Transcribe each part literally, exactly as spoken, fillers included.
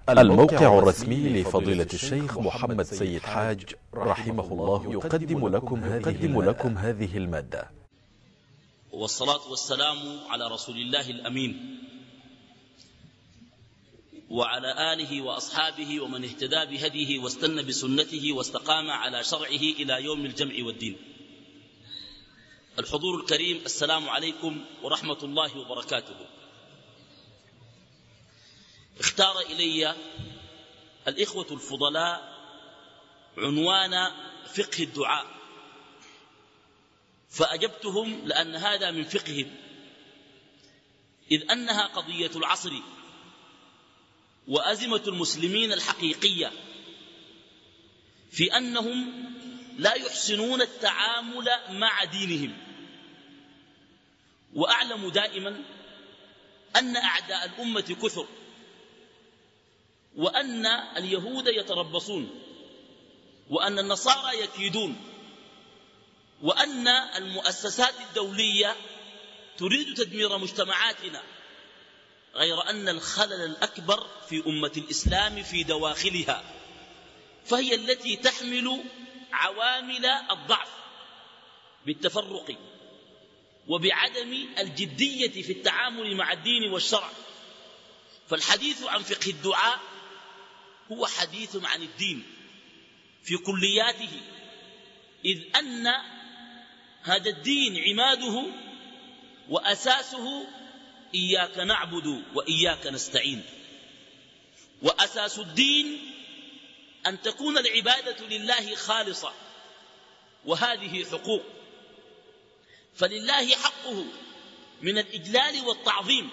الموقع الرسمي لفضيلة الشيخ محمد سيد حاج رحمه الله يقدم لكم هذه, لكم هذه المادة. والصلاة والسلام على رسول الله الأمين وعلى آله وأصحابه ومن اهتدى بهديه واستنى بسنته واستقام على شرعه إلى يوم الجمع والدين. الحضور الكريم، السلام عليكم ورحمة الله وبركاته. اختار إلي الإخوة الفضلاء عنوان فقه الدعاء، فأجبتهم لأن هذا من فقههم، إذ أنها قضية العصر وأزمة المسلمين الحقيقية في أنهم لا يحسنون التعامل مع دينهم. وأعلم دائما أن أعداء الأمة كثر، وأن اليهود يتربصون، وأن النصارى يكيدون، وأن المؤسسات الدولية تريد تدمير مجتمعاتنا، غير أن الخلل الأكبر في أمة الإسلام في دواخلها، فهي التي تحمل عوامل الضعف بالتفرق وبعدم الجدية في التعامل مع الدين والشرع. فالحديث عن فقه الدعاء هو حديث عن الدين في كلياته، إذ أن هذا الدين عماده وأساسه إياك نعبد وإياك نستعين. وأساس الدين أن تكون العبادة لله خالصة، وهذه حقوق، فلله حقه من الإجلال والتعظيم،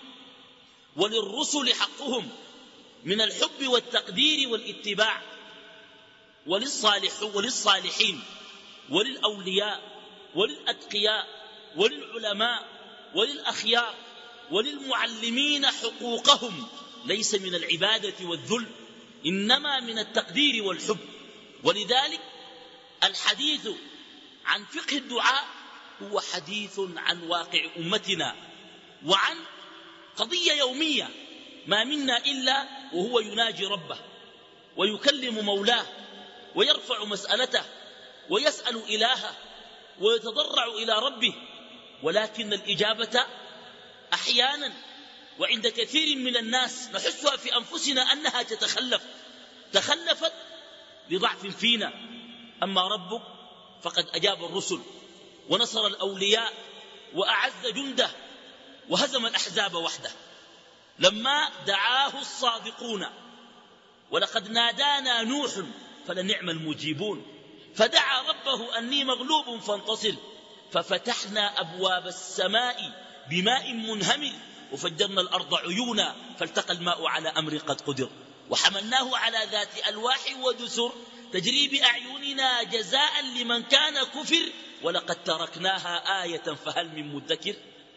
وللرسل حقهم من الحب والتقدير والاتباع، وللصالح وللصالحين وللأولياء وللأتقياء وللعلماء وللأخيار وللمعلمين حقوقهم، ليس من العبادة والذل، إنما من التقدير والحب. ولذلك الحديث عن فقه الدعاء هو حديث عن واقع أمتنا، وعن قضية يومية ما منا إلا وهو يناجي ربه ويكلم مولاه ويرفع مسألته ويسأل إلهه ويتضرع إلى ربه، ولكن الإجابة أحيانا وعند كثير من الناس نحسها في أنفسنا أنها تتخلف، تخلفت لضعف فينا. أما ربك فقد أجاب الرسل ونصر الأولياء وأعز جنده وهزم الأحزاب وحده لما دعاه الصادقون، ولقد نادانا نوح فلنعم المجيبون، فدعا ربه أني مغلوب فانتصر، ففتحنا أبواب السماء بماء منهمر وفجرنا الأرض عيونا فالتقى الماء على أمر قد قدر، وحملناه على ذات ألواح ودسر تجري بأعيننا جزاء لمن كان كفر، ولقد تركناها آية فهل من مدكر.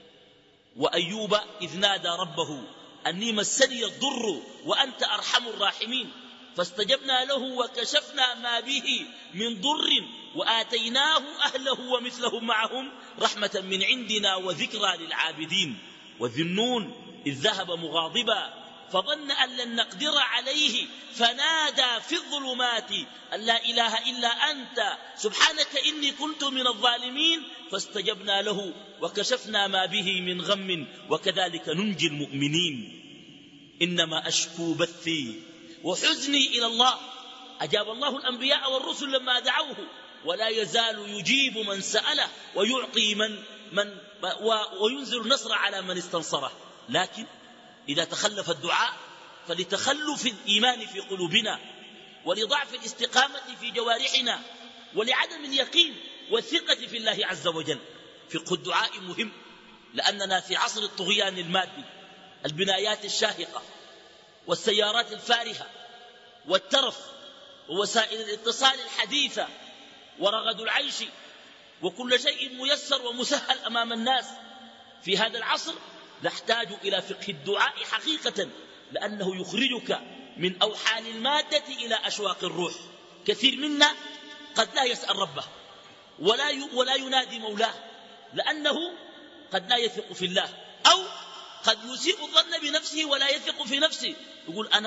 وأيوب إذ نادى ربه أني مسني الضر وأنت أرحم الراحمين، فاستجبنا له وكشفنا ما به من ضر وآتيناه أهله ومثلهم معهم رحمة من عندنا وذكرى للعابدين. وذي النون إذ ذهب مغاضبا فظن أن لن نقدر عليه فنادى في الظلمات أن لا إله إلا أنت سبحانك إني كنت من الظالمين، فاستجبنا له وكشفنا ما به من غم وكذلك ننجي المؤمنين. إنما أشكو بثي وحزني إلى الله. أجاب الله الأنبياء والرسل لما دعوه، ولا يزال يجيب من سأله ويعطي من, من وينزل النصر على من استنصره. لكن إذا تخلف الدعاء فلتخلف الإيمان في قلوبنا، ولضعف الاستقامة في جوارحنا، ولعدم اليقين والثقة في الله عز وجل. فقه الدعاء مهم، لأننا في عصر الطغيان المادي، البنايات الشاهقة والسيارات الفارهة والترف ووسائل الاتصال الحديثة ورغد العيش، وكل شيء ميسر ومسهل أمام الناس. في هذا العصر نحتاج إلى فقه الدعاء حقيقة، لأنه يخرجك من أوحال المادة إلى أشواق الروح. كثير منا قد لا يسأل ربه ولا ولا ينادي مولاه، لأنه قد لا يثق في الله، أو قد يسيء الظن بنفسه ولا يثق في نفسه، يقول أنا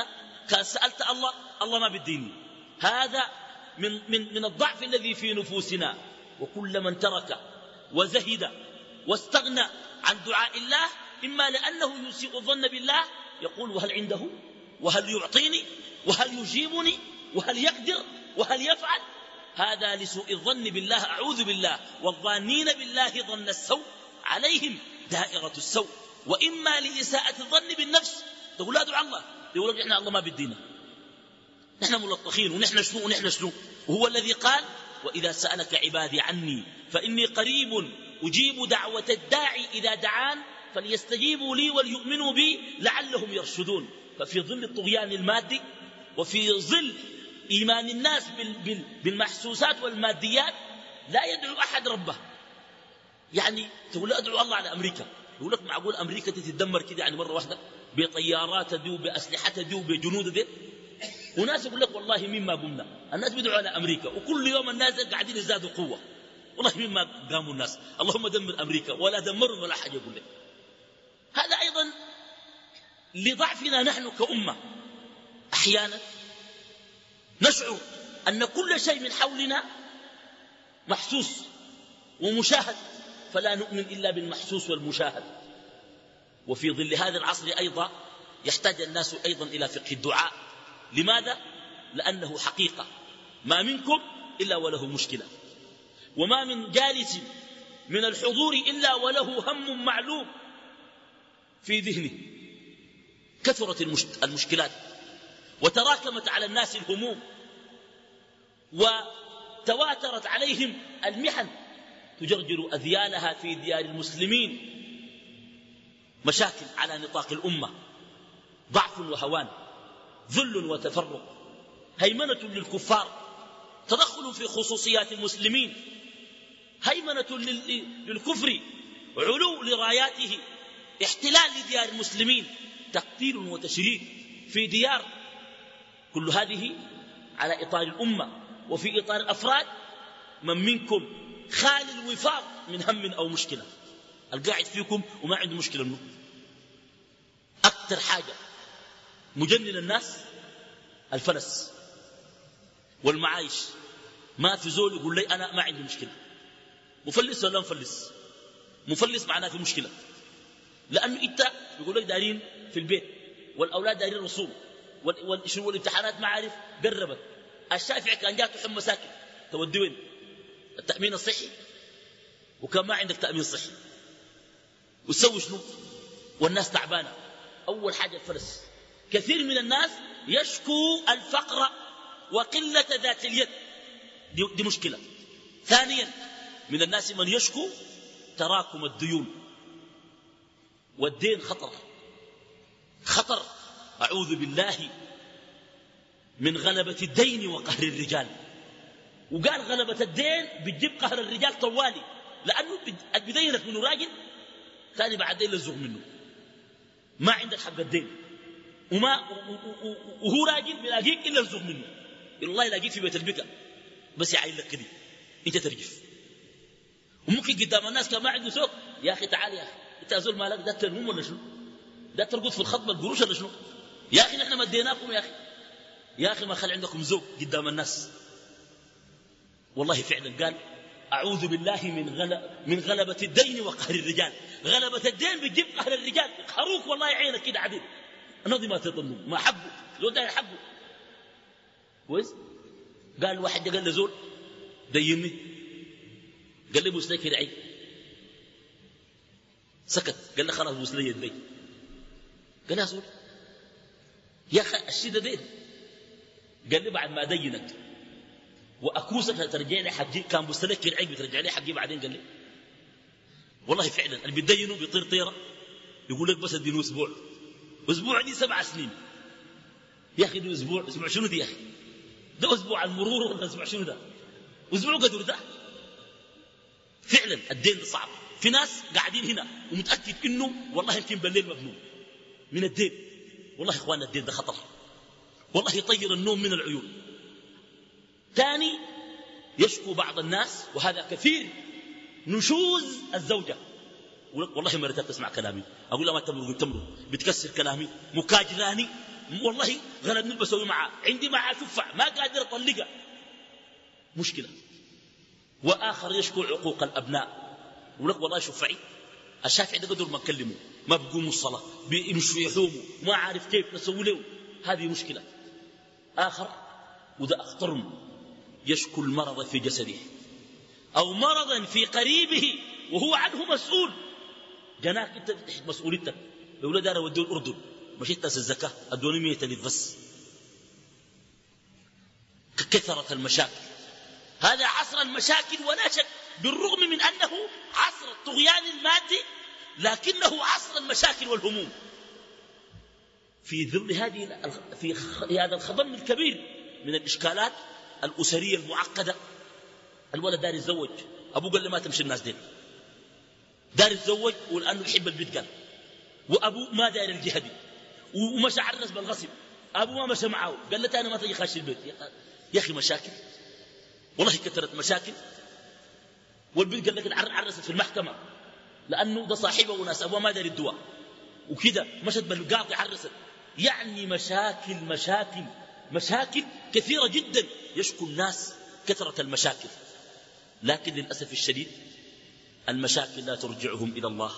كان سألت الله الله ما بيديني. هذا من, من, من الضعف الذي في نفوسنا. وكل من ترك وزهد واستغنى عن دعاء الله إما لأنه يسيء الظن بالله، يقول وهل عنده وهل يعطيني وهل يجيبني وهل يقدر وهل يفعل. هذا لسوء الظن بالله، أعوذ بالله. والظانين بالله ظن السوء عليهم دائرة السوء. وإما لإساءة الظن بالنفس، تقول لا دعا الله، يقول لك إحنا الله ما بدينا، نحن ملطخين ونحن شنو ونحن شنو. وهو الذي قال وإذا سألك عبادي عني فإني قريب أجيب دعوة الداعي إذا دعان فليستجيبوا لي وليؤمنوا بي لعلهم يرشدون. ففي ظل الطغيان المادي وفي ظل إيمان الناس بالمحسوسات والماديات لا يدعو أحد ربه. يعني تقول لا أدعو الله على أمريكا، يقول لك معقول أمريكا تتدمر كده يعني مرة واحدة بطيارات دي وبأسلحة دي وبجنود دي؟ وناس يقول لك والله مما قمنا. الناس بيدعوا على أمريكا وكل يوم الناس قاعدين يزدادوا قوة، والله مما قاموا الناس. اللهم دمر أمريكا ولا دمروا ولا حاجة. يقول لك هذا أيضا لضعفنا نحن كأمة. أحيانا نشعر أن كل شيء من حولنا محسوس ومشاهد، فلا نؤمن إلا بالمحسوس والمشاهد. وفي ظل هذا العصر أيضا يحتاج الناس أيضا إلى فقه الدعاء. لماذا؟ لأنه حقيقة ما منكم إلا وله مشكلة، وما من جالس من الحضور إلا وله هم معلوم في ذهنه. كثرت المشكلات وتراكمت على الناس الهموم وتواترت عليهم المحن تجرجر أذيالها في ديار المسلمين. مشاكل على نطاق الأمة، ضعف وهوان، ذل وتفرق، هيمنة للكفار، تدخل في خصوصيات المسلمين، هيمنة للكفر، علو لراياته، احتلال لديار المسلمين، تقتيل وتشريد في ديار. كل هذه على إطار الأمة. وفي إطار الأفراد من منكم خال الوفاق من هم أو مشكلة. القاعد فيكم وما عنده مشكلة منه. أكثر حاجة مجنن الناس الفلس والمعايش. ما في زول يقول لي أنا ما عندي مشكلة. مفلس ولا مفلس؟ مفلس معناه في مشكلة، لأنه إنت يقول لك دارين في البيت والأولاد دارين رسوم والامتحانات ما عارف قربت. الشافعي كان جاته حمى ساكن، تودي وين؟ التأمين الصحي، وكان ما عندك تأمين صحي وتسوي شنو؟ والناس تعبانة. أول حاجة الفلس. كثير من الناس يشكو الفقر وقلة ذات اليد، دي, دي مشكلة. ثانيا من الناس من يشكو تراكم الديون، والدين خطر خطر. أعوذ بالله من غلبة الدين وقهر الرجال. وقال غلبة الدين بتجيب قهر الرجال طوالي، لأنه بدينك منه راجل ثاني بعدين لزغ منه، ما عندك حق الدين، وما وهو راجل بلاقيك إلا لزغ منه. والله يلاقيك في بيت البكا بس يعين لك كده انت ترجف. وممكن قدام الناس كان ما عنده سوق، يا أخي تعال يا أخي انت أزول مالك ده تنهم ولا شنو؟ ده ترقد في الخطبة القروش ولا شنو؟ يا أخي نحن مديناكم يا أخي، يا أخي ما خلي عندكم ذوق قدام الناس. والله فعلا قال أعوذ بالله من, غل... من غلبة الدين وقهر الرجال. غلبة الدين بتجيب قهر الرجال، يقهروك والله يعينك كده عديد. النظي ما تظنوا ما حبوا زول ده يحبوا كويس. قال واحد قال له زول ديني، قال لي بوس لي كده عين، سكت. قال له خلاص بوس لي يدي. قال يا زول يا أخي الشيء ده دين. قال لي بعد ما أدينك وأكوسك ترجع لي حقي، كان بوس لي كده عين بترجع لي حقي بعدين. قال لي والله فعلا اللي بيدينه بيطير طيرة يقول لك بس ادينه أسبوع، أسبوع دي سبع سنين يا أخي. دي أسبوع، أسبوع شنو دي يا أخي؟ ده أسبوع المرور ولا أسبوع شنو ده؟ أسبوع قدر ده. فعلا الدين ده صعب. في ناس قاعدين هنا ومتأكد إنه والله يمكن بالليل مجنون من الدين. والله إخواننا الدين ده خطر، والله يطير النوم من العيون. ثاني يشكو بعض الناس وهذا كثير نشوز الزوجة. والله مرتها تسمع كلامي أقول لها ما تمرق تمرق بتكسر كلامي مكاجراني والله غلبني بسوي معاه، عندي معاه شفع ما قادر أطلقها، مشكلة. وآخر يشكو عقوق الأبناء، يقول لك والله شفعي الشافعي ده قدر ما نكلمه، ما بقوموا الصلاة، بيمشوا يحوموا، ما عارف كيف نسوي له، هذه مشكلة. آخر وده أخطرهم يشكو المرض في جسده أو مرضا في قريبه وهو عنه مسؤول. جناك انت تحت مسؤوليتك، لو لا دار ودوا الأردن مشيت ناس الزكاة أدوني مية ألف بس. كثرة المشاكل، هذا عصر المشاكل ولا شك، بالرغم من أنه عصر الطغيان المادي لكنه عصر المشاكل والهموم. في ظل هذه في هذا الخضم الكبير من الإشكالات الأسرية المعقدة، الولد دار يتزوج، أبوه قال له ما تمشي الناس دين، دار يتزوج ولأنه يحب البيت قال، وأبوه ما دار الجهدي ومشى عرس بالغصب، أبوه ما مشى معه قال له أنا ما تجي خاشي البيت. يا أخي مشاكل والله، كثرت مشاكل. والبنت قال لك عرست في المحكمة لأنه ده صاحبه وناس أبوه ما دار الدواء وكذا، مشت بالقاضي عرست. يعني مشاكل مشاكل مشاكل كثيرة جدا يشكو الناس كثرة المشاكل. لكن للأسف الشديد المشاكل لا ترجعهم إلى الله،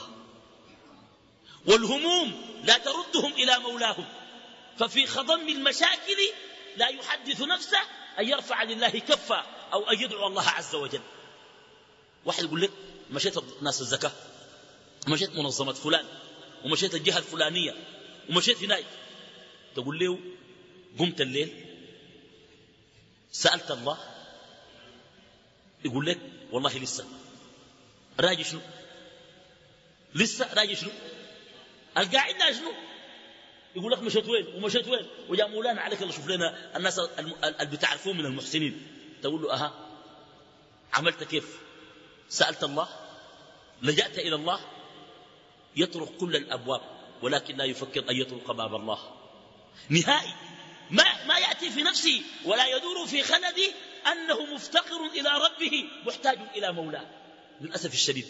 والهموم لا تردهم إلى مولاهم. ففي خضم المشاكل لا يحدث نفسه أن يرفع لله كفا أو أن يدعو الله عز وجل. واحد يقول لك مشيت ناس الزكاة، ومشيت منظمة فلان، ومشيت الجهة الفلانية، ومشيت هناك، تقول له قمت الليل سألت الله، يقول لك والله لسه راجي. شنو لسه راجي؟ شنو القاعدنا شنو؟ يقول لك مشيت وين ومشيت وين، ويا مولانا عليك الله شوف لنا الناس اللي بتعرفون من المحسنين. تقول له أها عملت كيف؟ سألت الله، لجأت إلى الله. يطرق كل الأبواب ولكن لا يفكر أن يطرق باب الله نهائي. ما, ما يأتي في نفسه ولا يدور في خلده أنه مفتقر إلى ربه محتاج إلى مولاه. للأسف الشديد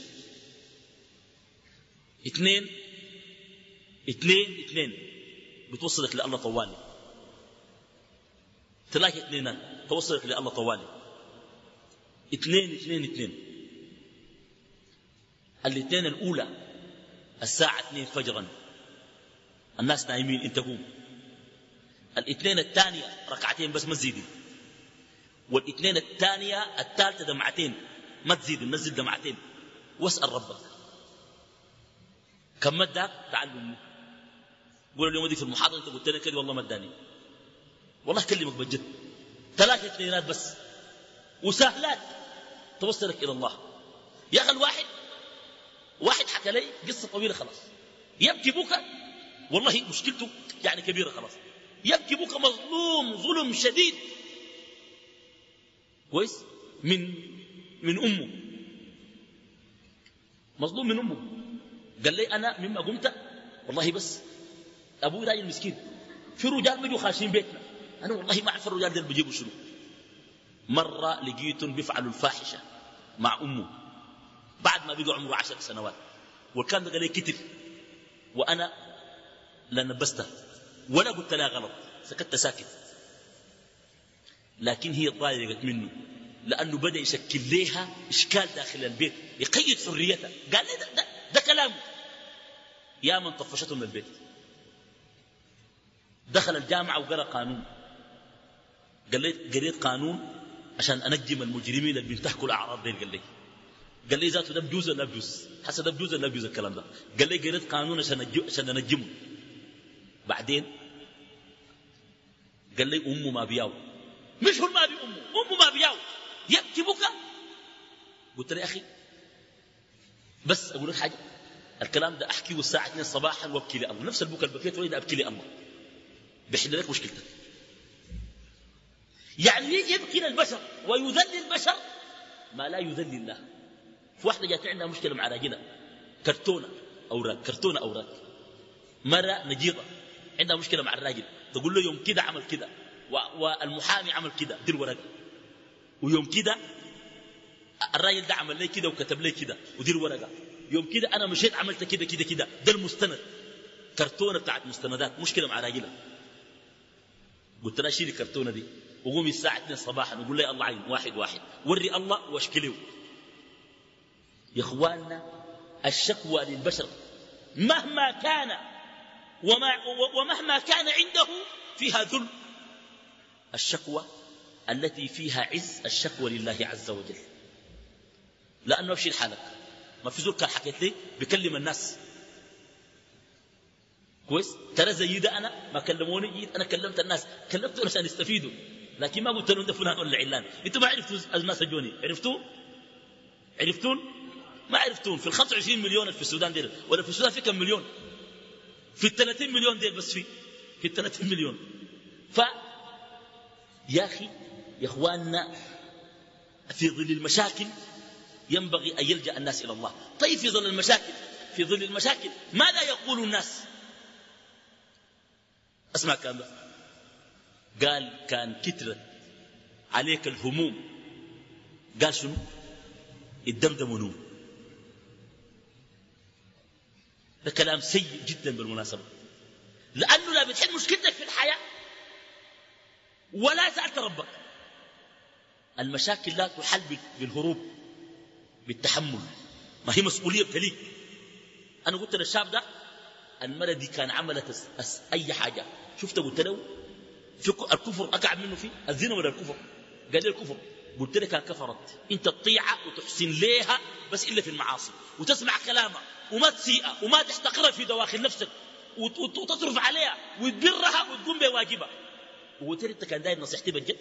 اثنين اثنين اثنين بتوصلك لله طوالي، ثلاثة اثنين توصلك لله طوالي، اثنين اثنين اثنين. الاثنين الأولى الساعة اثنين فجرا الناس نايمين انت قوم. الاثنين الثانية ركعتين بس ما تزيدي. والاثنين الثانية الثالثة دمعتين ما تزيد، نزل دمعتين واسأل ربك كم مدك تعلم. قول اليوم دي في المحاضرة انت قلت لي كده والله ما اداني، والله كلمك بجد. ثلاثة اثنينات بس وسهلات توصلك إلى الله. يا أخي الواحد واحد حكى لي قصة طويلة خلاص، يبكي بكى والله مشكلته يعني كبيرة خلاص، يبكي بكى مظلوم ظلم شديد كويس من من أمه، مظلوم من أمه. قال لي أنا مما قمت والله بس أبوي راجل مسكين، في رجال بيجوا خاشين بيتنا، أنا والله ما أعرف الرجال دول بيجيبوا شنو. مرة لقيتهم بيفعلوا الفاحشة مع أمه بعد ما بيقوا عمره عشر سنوات، والكلام ده قال لي كتر، وأنا لا نبسته ولا قلت لها غلط، سكت ساكت. لكن هي ضايقت منه لأنه بدأ يشكل لها إشكال داخل البيت يقيد حريتها. قال لي ده, ده, ده كلامه. يا من طفشته من البيت، دخل الجامعة وقرأ قانون، قال لي قريت قانون عشان أنجم المجرمين اللي بينتهكوا الأعراض دي. قال لي قال لي ذاته ده بجوز ولا بجوز، حسن ده بجوز ولا بجوز الكلام ده. قال لي قريت قانون عشان أنجمه. بعدين قال لي أمه ما بياو، مش هو ما بي أمه، أمه ما بياو، يبكي بكى. قلت له يا أخي بس أقول لك حاجة، الكلام ده أحكيه الساعة اثنين صباحا وابكي لله، نفس البكاء البكيت وإذا أبكي لله بيحل لك مشكلتك. يعني يبكي للبشر ويذل البشر ما لا يذل الله. في واحدة جات عندها مشكلة مع راجلها، كرتونة أوراق كرتونة أوراق، مرة نجيضة عندها مشكلة مع الراجل، تقول له يوم كده عمل كده، والمحامي عمل كده دير ورقة، ويوم كده الراجل ده عمل لي كده وكتب لي كده ودير ورقة، يوم كده أنا مشيت عملت كده كده كده، ده المستند، كرتونة بتاعت مستندات، مشكلة مع راجلها. قلت له شيل الكرتونة دي وقومي الساعة اثنين صباحا وقول لي الله عين واحد واحد وري الله واشكله. يا إخواننا الشكوى للبشر مهما كان وما ومهما كان عنده فيها ذل. الشكوى التي فيها عز الشكوى لله عز وجل، لأنه أبشي الحالك ما في زول كان حكيت لي بكلم الناس كويس. ترى زي ده أنا ما كلموني جيت أنا كلمت الناس كلمتهم عشان يستفيدوا، لكن ما قلت لهم ده فلان ولا علان. انتوا ما عرفتوا الناس جوني عرفتوا عرفتون ما عرفتون في الخمسة وعشرين مليون في السودان ديل ولا في السودان في كم مليون في الثلاثين مليون ديل بس في في الثلاثين مليون. ف يا أخي يا إخواننا في ظل المشاكل ينبغي أن يلجأ الناس إلى الله. طيب في ظل المشاكل في ظل المشاكل ماذا يقول الناس؟ أسمع كلام ده. قال كان كترت عليك الهموم قال شنو الدمدم نوم. ده كلام سيء جدا بالمناسبة، لأنه لا بتحل مشكلتك في الحياة ولا سألت ربك. المشاكل لا تحل بالهروب بالتحمل، ما هي مسؤولية بتليك. أنا قلت للشاب ده المرة دي كان عملت أس أس أي حاجة شفت قلت له في الكفر أقع منه فيه الزنا ولا الكفر؟ قال لي الكفر. قلت لك كفرت انت تطيعها وتحسن ليها بس إلا في المعاصي وتسمع كلامها وما تسيئها وما تحتقرها في دواخل نفسك وتصرف عليها وتبرها وتقوم بواجبها. وقلت لك انت كان داير نصيحتي بجد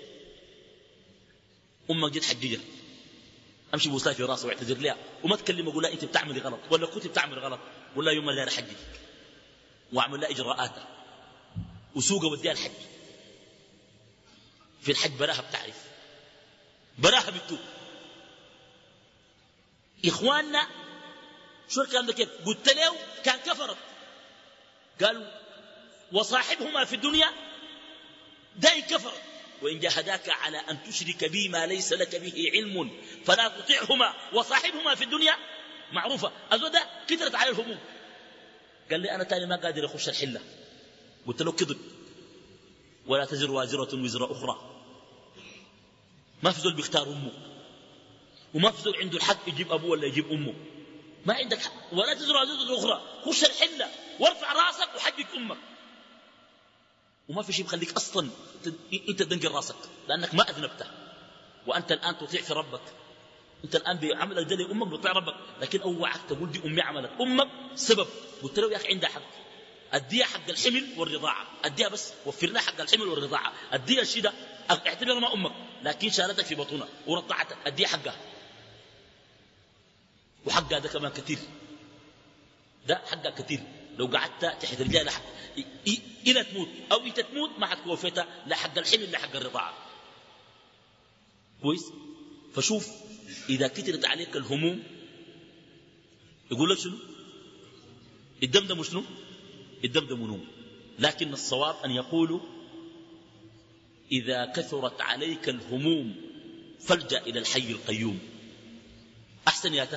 امك جد حجيه امشي بوصاي في راسه واعتذر لها وما تكلم اقول لها انت بتعملي غلط ولا كنت بتعمل غلط. قول لها يوم اللي انا حجك واعمل لها اجراءاتها وسوقها وديها الحج. في الحج براها بتعرف براها بالتوب. إخواننا شو الكلام ده كيف؟ قلت له كان كفرت. قالوا وصاحبهما في الدنيا داي كفرت وإن جاهداك على أن تشرك بي ما ليس لك به علم فلا تطيعهما وصاحبهما في الدنيا معروفة. الزول ده كترت على الهموم. قال لي أنا تاني ما قادر أخش الحلة. قلت له كذب ولا تزر وازرة وزر أخرى. ما في زول بيختار أمه وما في زول عنده الحق يجيب أبوه ولا يجيب أمه. ما عندك حق ولا تزر وازرة أخرى. خش الحلة وارفع راسك وحجك أمك وما في شيء بخليك أصلا أنت تدنقل راسك لأنك ما أذنبته وأنت الآن تطيع في ربك. أنت الآن بعملك ده لأمك بتطيع ربك لكن أوعك تقول دي أمي عملت أمك سبب. قلت له يا أخي عندها حق أديها حق الحمل والرضاعة أديها بس وفر لها حق الحمل والرضاعة أديها الشيء ده اعتبرها ما أمك لكن شالتك في بطنها ورضعتك أديها حقها وحقها ده كمان كثير. ده حقها كثير لو قعدت تحت رجالها حق إلى تموت أو إنت تموت ما حق وفيتها لا حق الحمل لا حق الرضاعة كويس. فشوف إذا كترت عليك الهموم يقول لك شنو الدمدم شنو الدمدم نوم. لكن الصواب أن يقولوا إذا كثرت عليك الهموم فالجأ إلى الحي القيوم. أحسن يا ته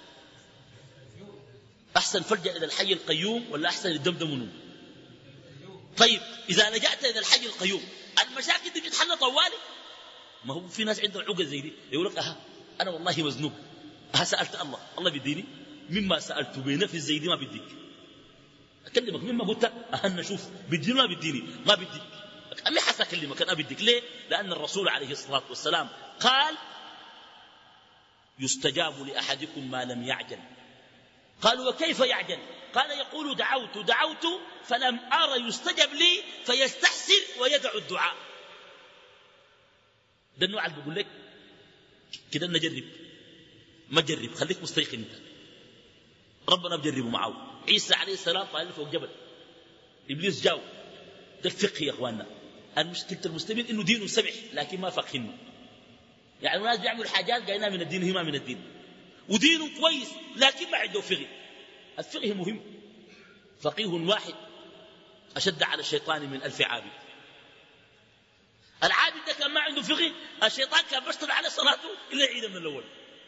أحسن فالجأ إلى الحي القيوم ولا أحسن الدمدم نوم؟ طيب إذا لجأت إلى الحي القيوم المشاكل دي بتتحل طوالي. ما هو في ناس عندهم عقد زي دي يقول لك أها أنا والله مزنوب أها سألت الله الله بيديني مما سألت بنفس زي دي ما بديك أكلمك مما قلت أهنا شوف بديني ما بديني ما بديك أمي حتى أكلمك أنا بديك ليه؟ لأن الرسول عليه الصلاة والسلام قال يستجاب لأحدكم ما لم يعجل. قالوا وكيف يعجل؟ قال يقول دعوت دعوت فلم أرى يستجب لي فيستحسن ويدع الدعاء. ده النوع اللي بقول لك كده نجرب ما جرب خليك مستيقن انت ربنا بجربه معه. عيسى عليه السلام طالع فوق جبل إبليس جاو. ده الفقه يا أخواننا. المشكلة المسلمين إنه دينه سمح لكن ما فقهنه. يعني الناس بيعملوا حاجات قايناها من الدين هي ما من الدين ودينه كويس لكن ما عنده فقه. الفقه مهم. فقيه واحد أشد على الشيطان من ألف عابد. العابد ده كان ما عنده فقه الشيطان كان بيشتغل على صلاته إلا يعيد من الأول.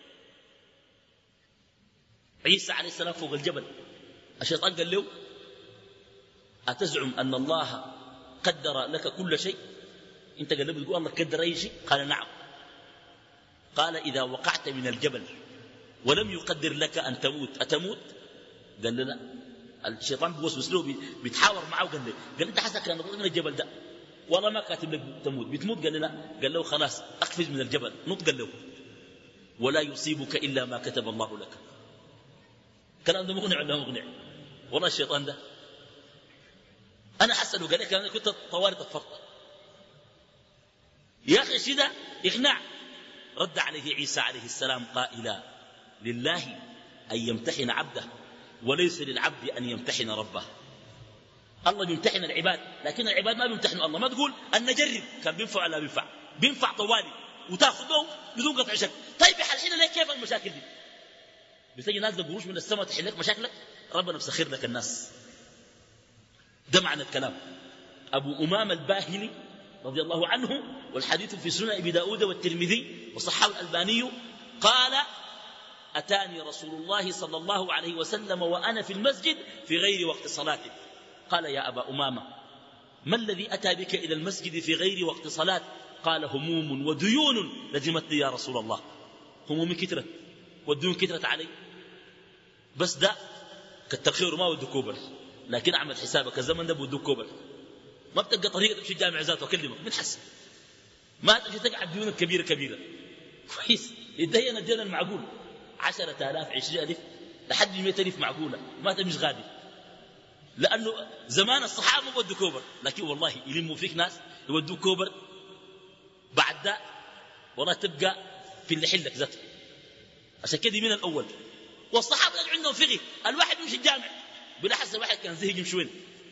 عيسى عليه السلام فوق الجبل الشيطان قال له أتزعم أن الله قدر لك كل شيء أنت قال له بتقول الله قدر أي شيء؟ قال نعم. قال إذا وقعت من الجبل ولم يقدر لك أن تموت أتموت؟ قال له لا. الشيطان بيوسوس له بيتحاور معه وقال له قال انت حسك كان من الجبل ده والله ما كاتب لك تموت بتموت؟ قال له لا. قال له خلاص اقفز من الجبل نط. قال له ولا يصيبك الا ما كتب الله لك. كلام ده مقنع ولا مقنع؟ والله الشيطان ده انا حسنه قال لك انا كنت طوارئ الفرق يا اخي الشيء ده اقناع. رد عليه عيسى عليه السلام قائلا لله ان يمتحن عبده وليس للعبد أن يمتحن ربه. الله بيمتحن العباد لكن العباد ما بيمتحنوا الله. ما تقول أن نجرب كان بينفع ولا بينفع؟ بينفع طوالي وتاخذه بدون قطع شك. طيب حلحين لك كيف المشاكل دي؟ بتجي ناس قروش من السماء تحل لك مشاكلك؟ ربنا مسخر لك الناس. ده معنى الكلام. أبو أمامة الباهلي رضي الله عنه والحديث في سنن أبي داود والترمذي وصححه الألباني قال أتاني رسول الله صلى الله عليه وسلم وأنا في المسجد في غير وقت صلاته. قال يا أبا أمامة ما الذي أتى بك إلى المسجد في غير وقت صلاة؟ قال هموم وديون لزمتني يا رسول الله. همومي كترت والديون كترت علي. بس ده كتر خيره ما ودو كوبر لكن أعمل حسابك الزمن ده بودو كوبر. ما بتلقى طريقة تمشي الجامع ذاته وأكلمك من حسن ما تمشي تقعد ديونك كبيرة كبيرة كويس. يدين الدين المعقول عشرة آلاف عشرين ألف لحد مئة ألف معقولة ما تمش غادي. لأنه زمان الصحابة ما ودوا كوبر لكن والله يلموا فيك ناس يودوا كوبر بعد ده والله تبقى في اللي حلك ذاته. عشان كده من الأول والصحابة عندهم فقه. الواحد يمشي الجامع بلا حس الواحد كان زهق يمشي وين.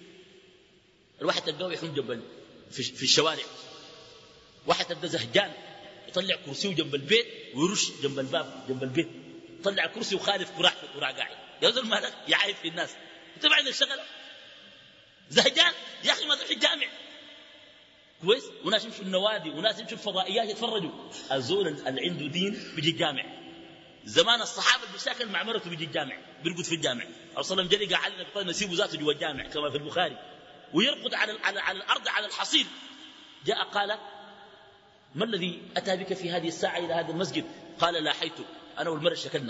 الواحد تلقاه يحوم جنب في, في الشوارع. واحد تلقاه زهجان يطلع كرسيه جنب البيت ويرش جنب الباب جنب البيت. طلع كرسي وخالف كراع في كراع قاعد يا زول مالك يعايب في الناس. انت بعد الشغله زهجان يا اخي ما تروح الجامع كويس. وناس يمشوا النوادي وناس يمشوا الفضائيات يتفرجوا. الزول اللي عنده دين بيجي الجامع. زمان الصحابه بيشاكل مع مرته بيجي الجامع بيرقد في الجامع. الرسول صلى الله عليه وسلم جري قال لنا بطل نسيبه ذاته جوا الجامع كما في البخاري ويرقد على على, على الارض على الحصير. جاء قال ما الذي اتى بك في هذه الساعه الى هذا المسجد؟ قال لاحيت أنا والمرء شكلنا.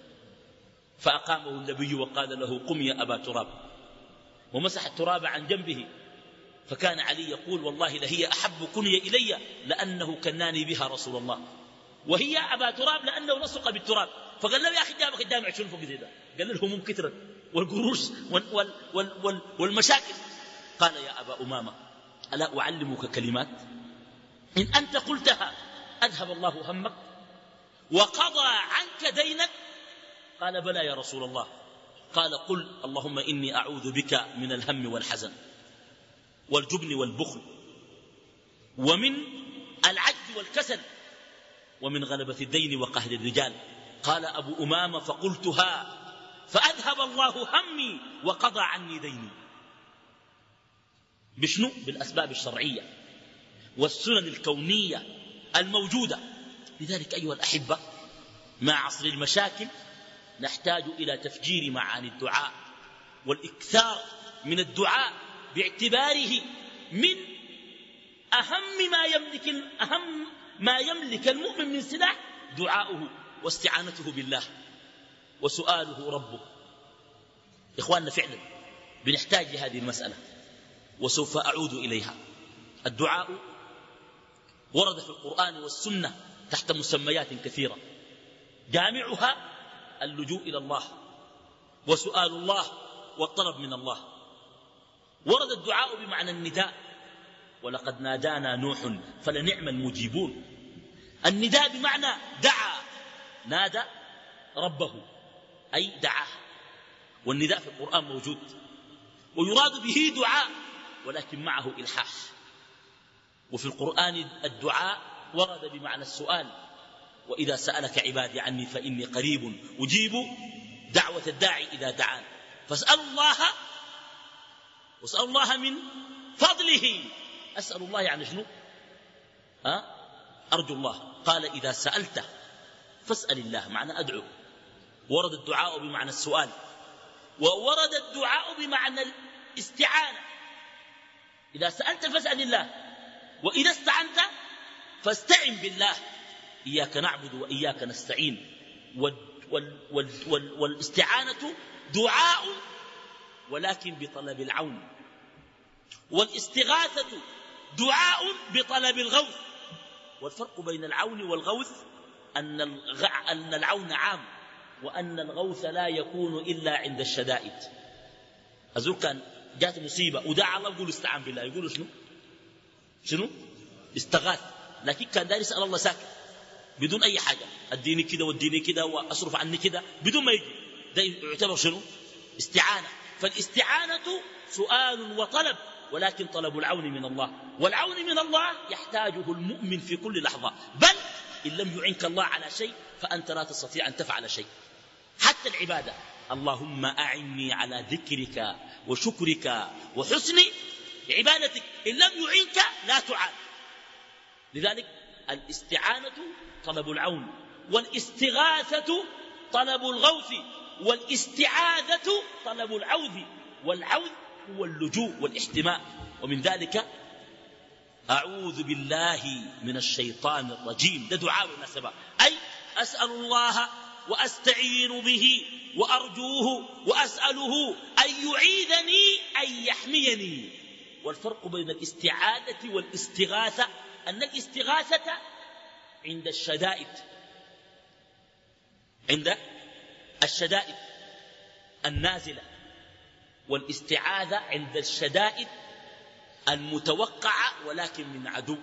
فأقامه النبي وقال له قم يا أبا تراب ومسح التراب عن جنبه. فكان علي يقول والله لهي أحب كني إلي لأنه كناني بها رسول الله وهي أبا تراب لأنه لصق بالتراب. فقال له يا أخي جابك الجامع شنو فوق زي ده؟ قال له الهموم كثرت والقروش وال وال وال وال والمشاكل. قال يا أبا أمامة ألا أعلمك كلمات إن أنت قلتها أذهب الله همك وقضى عنك دينك؟ قال بلى يا رسول الله. قال قل اللهم إني أعوذ بك من الهم والحزن والجبن والبخل ومن العجز والكسل ومن غلبة الدين وقهر الرجال. قال أبو أمامة فقلتها فأذهب الله همي وقضى عني ديني. بشنو؟ بالأسباب الشرعية والسنن الكونية الموجودة. لذلك أيها الأحبة مع عصر المشاكل نحتاج إلى تفجير معاني الدعاء والإكثار من الدعاء باعتباره من أهم ما يملك أهم ما يملك المؤمن من سلاح دعاؤه واستعانته بالله وسؤاله ربه. إخواننا فعلا بنحتاج لهذه المسألة وسوف أعود إليها. الدعاء ورد في القرآن والسنة تحت مسميات كثيرة جامعها اللجوء إلى الله وسؤال الله والطلب من الله. ورد الدعاء بمعنى النداء ولقد نادانا نوح فلنعم المجيبون. النداء بمعنى دعا نادى ربه أي دعاه. والنداء في القرآن موجود ويراد به دعاء ولكن معه إلحاح. وفي القرآن الدعاء ورد بمعنى السؤال وإذا سألك عبادي عني فإني قريب أجيب دعوة الداعي إذا دعان. فاسألوا الله واسألوا الله من فضله. أسأل الله يعني شنو؟ أه؟ أرجو الله. قال إذا سألت فاسأل الله معنى أدعو. ورد الدعاء بمعنى السؤال وورد الدعاء بمعنى الاستعانة. إذا سألت فاسأل الله وإذا استعنت فاستعن بالله. إياك نعبد وإياك نستعين. وال وال وال وال والاستعانة دعاء ولكن بطلب العون، والاستغاثة دعاء بطلب الغوث. والفرق بين العون والغوث أن أن العون عام، وأن الغوث لا يكون إلا عند الشدائد. أزول كان جات مصيبة ودعا الله يقول استعان بالله، يقولوا شنو شنو استغاث، لكن كان داير يسأل الله ساكت بدون أي حاجة، اديني كده واديني كده وأصرف عني كده بدون ما يجي، ده يعتبر شنو استعانة. فالاستعانة سؤال وطلب، ولكن طلب العون من الله، والعون من الله يحتاجه المؤمن في كل لحظة، بل إن لم يعنك الله على شيء فأنت لا تستطيع أن تفعل شيء. حتى العبادة، اللهم أعني على ذكرك وشكرك وحسن عبادتك، إن لم يعنك لا تعان. لذلك الاستعانة طلب العون، والاستغاثة طلب الغوث، والاستعاذة طلب العوذ، والعوذ هو اللجوء والاحتماء. ومن ذلك أعوذ بالله من الشيطان الرجيم، ده دعاء بالمناسبة، أي أسأل الله وأستعين به وأرجوه وأسأله أن يعيذني أن يحميني. والفرق بين الاستعاذة والاستغاثة أن الاستغاثة عند الشدائد، عند الشدائد النازلة، والاستعاذة عند الشدائد المتوقعة ولكن من عدو.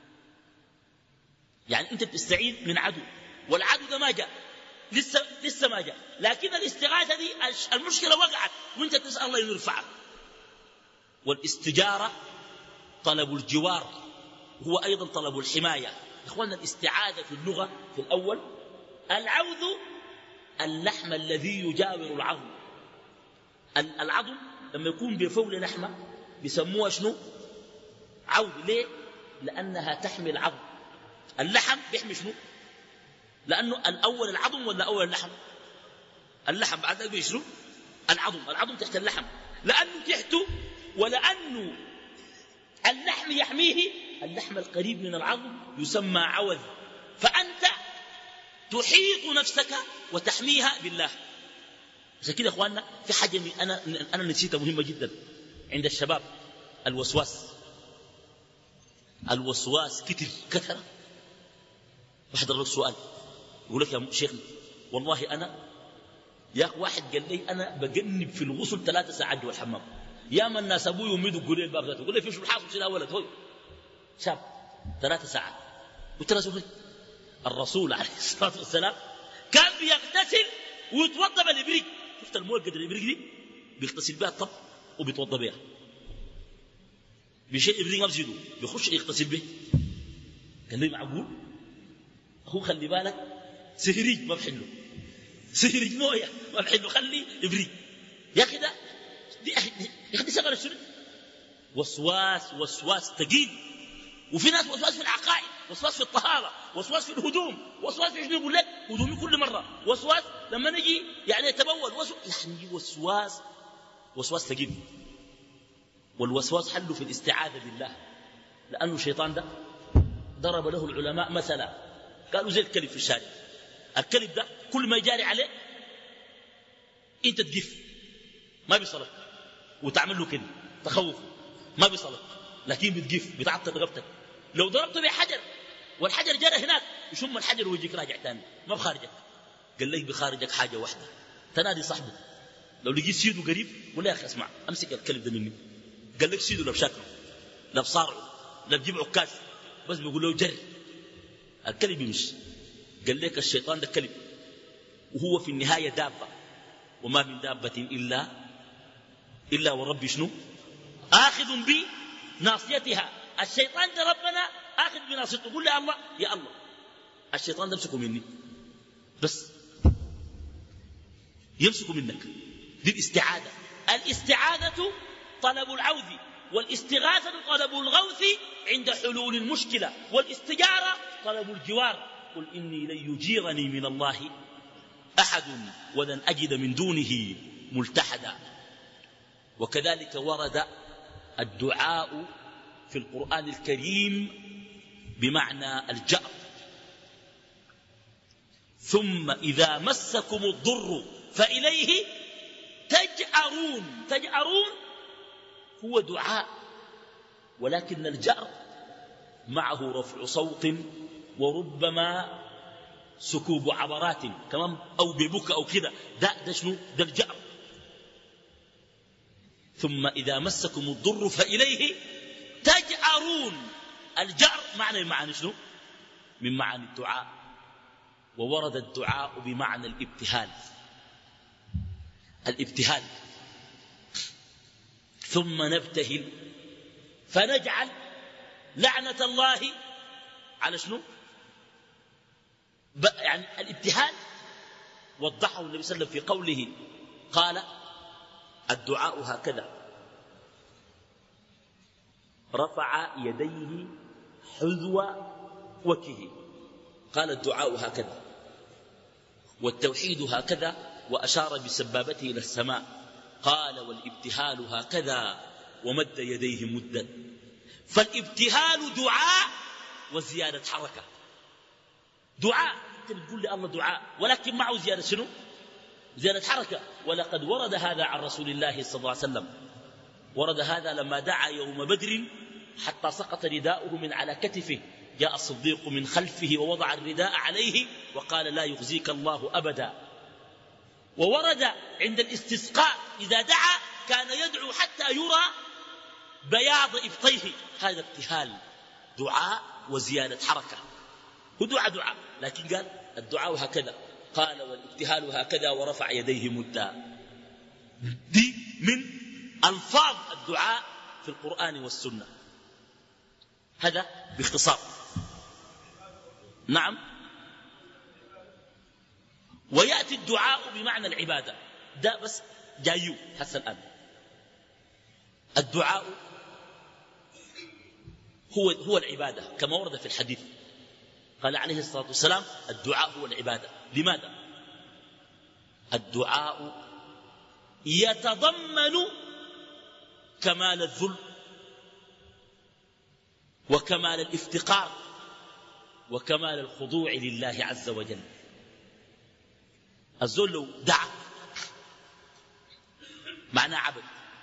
يعني أنت بتستعين من عدو، والعدو ده ما جاء لسه, لسه ما جاء، لكن الاستغاثة دي المشكلة وقعت وانت تسأل الله يرفعك. والاستجارة طلب الجوار، هو أيضا طلب الحماية. إخواننا الاستعاذة في اللغة في الأول، العوذ اللحم الذي يجاور العظم. العظم لما يكون بفول لحمة بيسموها شنو عوذ. ليه؟ لأنها تحمي العظم. اللحم بيحمي شنو؟ لأنه الأول العظم ولا أول اللحم؟ اللحم بعد ذلك شنو؟ العظم. العظم تحت اللحم، لأنه تحته، ولأنه اللحم يحميه. اللحم القريب من العظم يسمى عوذ. فأنت تحيط نفسك وتحميها بالله. عشان كده اخواننا في حاجه انا انا نسيتها مهمه جدا عند الشباب، الوسواس. الوسواس كتر كثر. واحد له سؤال يقول لك يا شيخ والله انا يا واحد قال لي انا بجنب في الغسل ثلاثة ساعات جوا الحمام، يا من الناس ابوي وامي يقولوا لي الباب ذاته، يقول لي في شو الحاصل شيل ولد هو شاب ثلاثة ساعات. قلت له الرسول عليه الصلاه والسلام كان بيغتسل ويتوضا بالابريق. شفت المويه قدر الابريق دي بيغتسل بها الطب وبيتوضا بها، بيشيل الابريق ما بزيده بيخش يغتسل به. قال لي معقول؟ هو خلي بالك سهريج ما بحله، سهريج مويه ما بحله، خلي ابريق يا اخي. ده يا اخي دي شغله شنو؟ وسواس وسواس ثقيل. وفي ناس وسواس في العقائد، وسواس في الطهارة، وسواس في الهدوم، وسواس في شنو يقول لك هدومي كل مرة، وسواس لما نجي يعني يتبول، وسواس يعني وسواس وسواس ثقيل. والوسواس حله في الاستعاذة بالله، لأنه الشيطان ده ضرب له العلماء مثلا، قالوا زي الكلب في الشارع. الكلب ده كل ما يجاري عليه انت تقف ما بيصلك وتعمل له كده تخوف ما بيصلك، لكن بتقف بتعطل رقبتك. لو ضربته بحجر والحجر جرى هناك يشم الحجر ويجيك راجع تاني ما بخارجك. قال لك بخارجك حاجة واحدة، تنادي صاحبه لو لقيت سيده قريب قول له يا أخي اسمع أمسك الكلب ده مني. قال لك سيده لا بشاكله لا بصارعه لا بجيب عكاز، بس بيقول له جري الكلب يمشي. قال لك الشيطان ده كلب، وهو في النهاية دابة، وما من دابة إلا إلا ورب شنو آخذ بناصيتها. الشيطان ده ربنا آخذ بناصيته. قول له الله يا الله الشيطان ده امسكه مني، بس يمسكه منك. دي الاستعاذة. الاستعاذة طلب العوذ، والاستغاثة طلب الغوث عند حلول المشكلة، والاستجارة طلب الجوار. قل إني لن يجيرني من الله أحد ولن أجد من دونه ملتحدا. وكذلك ورد الدعاء في القرآن الكريم بمعنى الجأر. ثم إذا مسكم الضر فإليه تجأرون. تجأرون هو دعاء، ولكن الجأر معه رفع صوت وربما سكوب عبرات كمان أو ببكى أو كذا. ده, ده شنو؟ ده الجأر. ثم إذا مسكم الضر فإليه تجأرون. الجأر معنى من معاني شنو؟ من معاني الدعاء. وورد الدعاء بمعنى الابتهال. الابتهال. ثم نبتهل فنجعل لعنة الله على شنو؟ يعني الابتهال وضحه النبي صلى الله عليه وسلم في قوله، قال الدعاء هكذا، رفع يديه حذو وجهه، قال الدعاء هكذا، والتوحيد هكذا، وأشار بسبابته إلى السماء، قال والابتهال هكذا، ومد يديه مدا. فالابتهال دعاء وزيادة حركة. دعاء انت بتقول لي الله دعاء، ولكن معه زيادة شنو؟ زيادة حركة. ولقد ورد هذا عن رسول الله صلى الله عليه وسلم. ورد هذا لما دعا يوم بدر حتى سقط رداؤه من على كتفه، جاء الصديق من خلفه ووضع الرداء عليه وقال لا يخزيك الله أبدا. وورد عند الاستسقاء إذا دعا كان يدعو حتى يرى بياض إبطيه. هذا ابتهال، دعاء وزيادة حركة. هو دعاء دعاء، لكن قال الدعاء هكذا، قال والابتهال هكذا، ورفع يديه مدا. دي من ألفاظ الدعاء في القرآن والسنة. هذا باختصار. نعم. ويأتي الدعاء بمعنى العبادة. ده بس جايو هسه الآن. الدعاء هو, هو العبادة كما ورد في الحديث. قال عليه الصلاة والسلام الدعاء هو العبادة. لماذا؟ الدعاء يتضمن كمال الذل وكمال الافتقار وكمال الخضوع لله عز وجل. الذل لو دعا معناه عبد،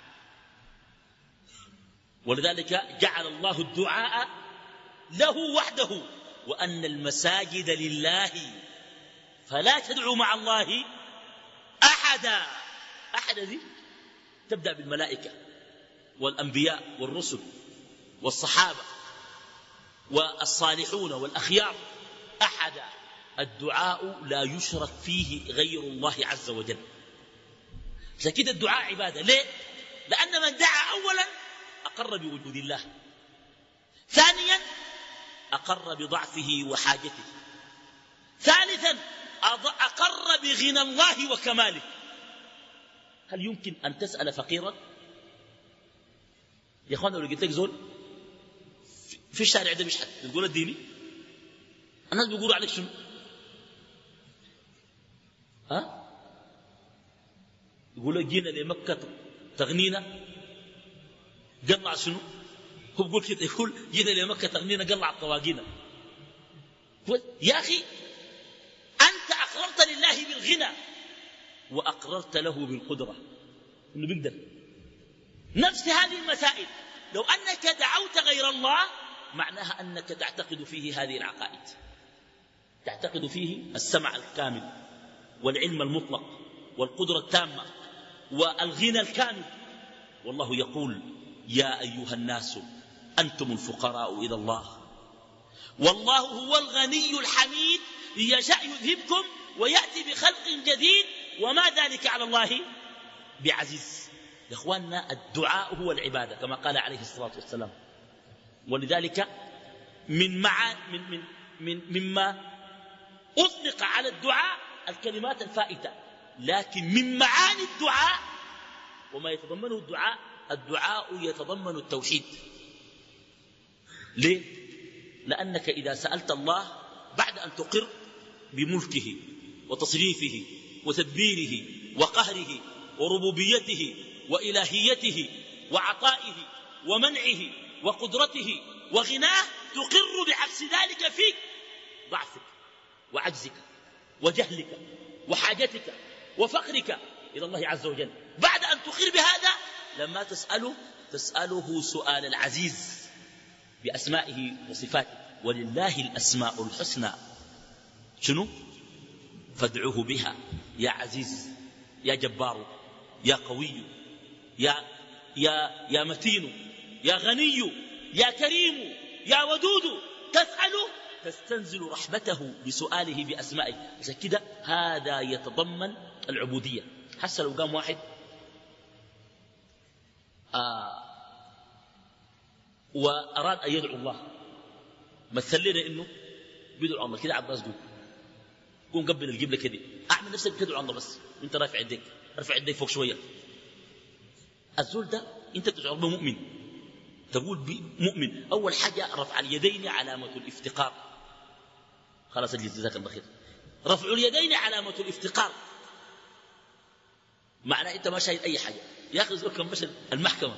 ولذلك جعل الله الدعاء له وحده، وأن المساجد لله فلا تدعوا مع الله أحدا. أحد ذي تبدأ بالملائكة والأنبياء والرسل والصحابة والصالحون والأخيار. أحدا. الدعاء لا يشرك فيه غير الله عز وجل. فكده الدعاء عبادة. ليه؟ لأن من دعا أولا أقر بوجود الله، ثانيا أقر بضعفه وحاجته، ثالثا أقر بغنى الله وكماله. هل يمكن أن تسأل فقيرا؟ يا أخوانا لو قلت لك زول في الشارع ده بيشحت تقول اديني، الناس بيقولوا عليك شنو؟ ها؟ يقولوا جينا لمكة تغنينا، قلع شنو؟ هو بيقول كده، يقول جينا لمكة تغنينا قلع الطواقينا. يا أخي أنت أقررت لله بالغنى وأقررت له بالقدرة إنه بيقدر. نفس هذه المسائل لو أنك دعوت غير الله معناها أنك تعتقد فيه هذه العقائد، تعتقد فيه السمع الكامل والعلم المطلق والقدرة التامة والغنى الكامل. والله يقول يا أيها الناس أنتم الفقراء إلى الله والله هو الغني الحميد يشاء يذهبكم ويأتي بخلق جديد وما ذلك على الله بعزيز. يا إخواننا الدعاء هو العبادة كما قال عليه الصلاة والسلام. ولذلك من مع من من من مما أطلق على الدعاء الكلمات الفائتة، لكن من معاني الدعاء وما يتضمنه الدعاء، الدعاء يتضمن التوحيد. ليه؟ لأنك إذا سألت الله بعد أن تقر بملكه وتصريفه وتدبيره وقهره وربوبيته وإلهيته وعطائه ومنعه وقدرته وغناه تقر بعكس ذلك فيك ضعفك وعجزك وجهلك وحاجتك وفقرك إلى الله عز وجل. بعد أن تقر بهذا لما تسأله تسأله سؤال العزيز بأسمائه وصفاته. ولله الأسماء الحسنى شنو؟ فادعوه بها يا عزيز يا جبار يا قوي يا, يا, يا متين يا غني يا كريم يا ودود. تسأله تستنزل رحمته بسؤاله بأسمائه. عشان كده هذا يتضمن العبودية. حتى لو قام واحد آه وأراد أن يدعو الله، مثل لنا إنه بيدعو الله كده. عباس قول قوم قبل القبلة كده، أعمل نفسك بتدعو الله بس أنت رافع يديك، رافع يديك فوق شوية. الزول ده أنت بتدعو ربه مؤمن، تقول مؤمن. أول حاجة رفع اليدين علامة الافتقار. خلاص اجلس جزاك الله خير. رفع اليدين علامة الافتقار، معناه أنت ما شايل أي حاجة. يا أخي زول كان مشى المحكمة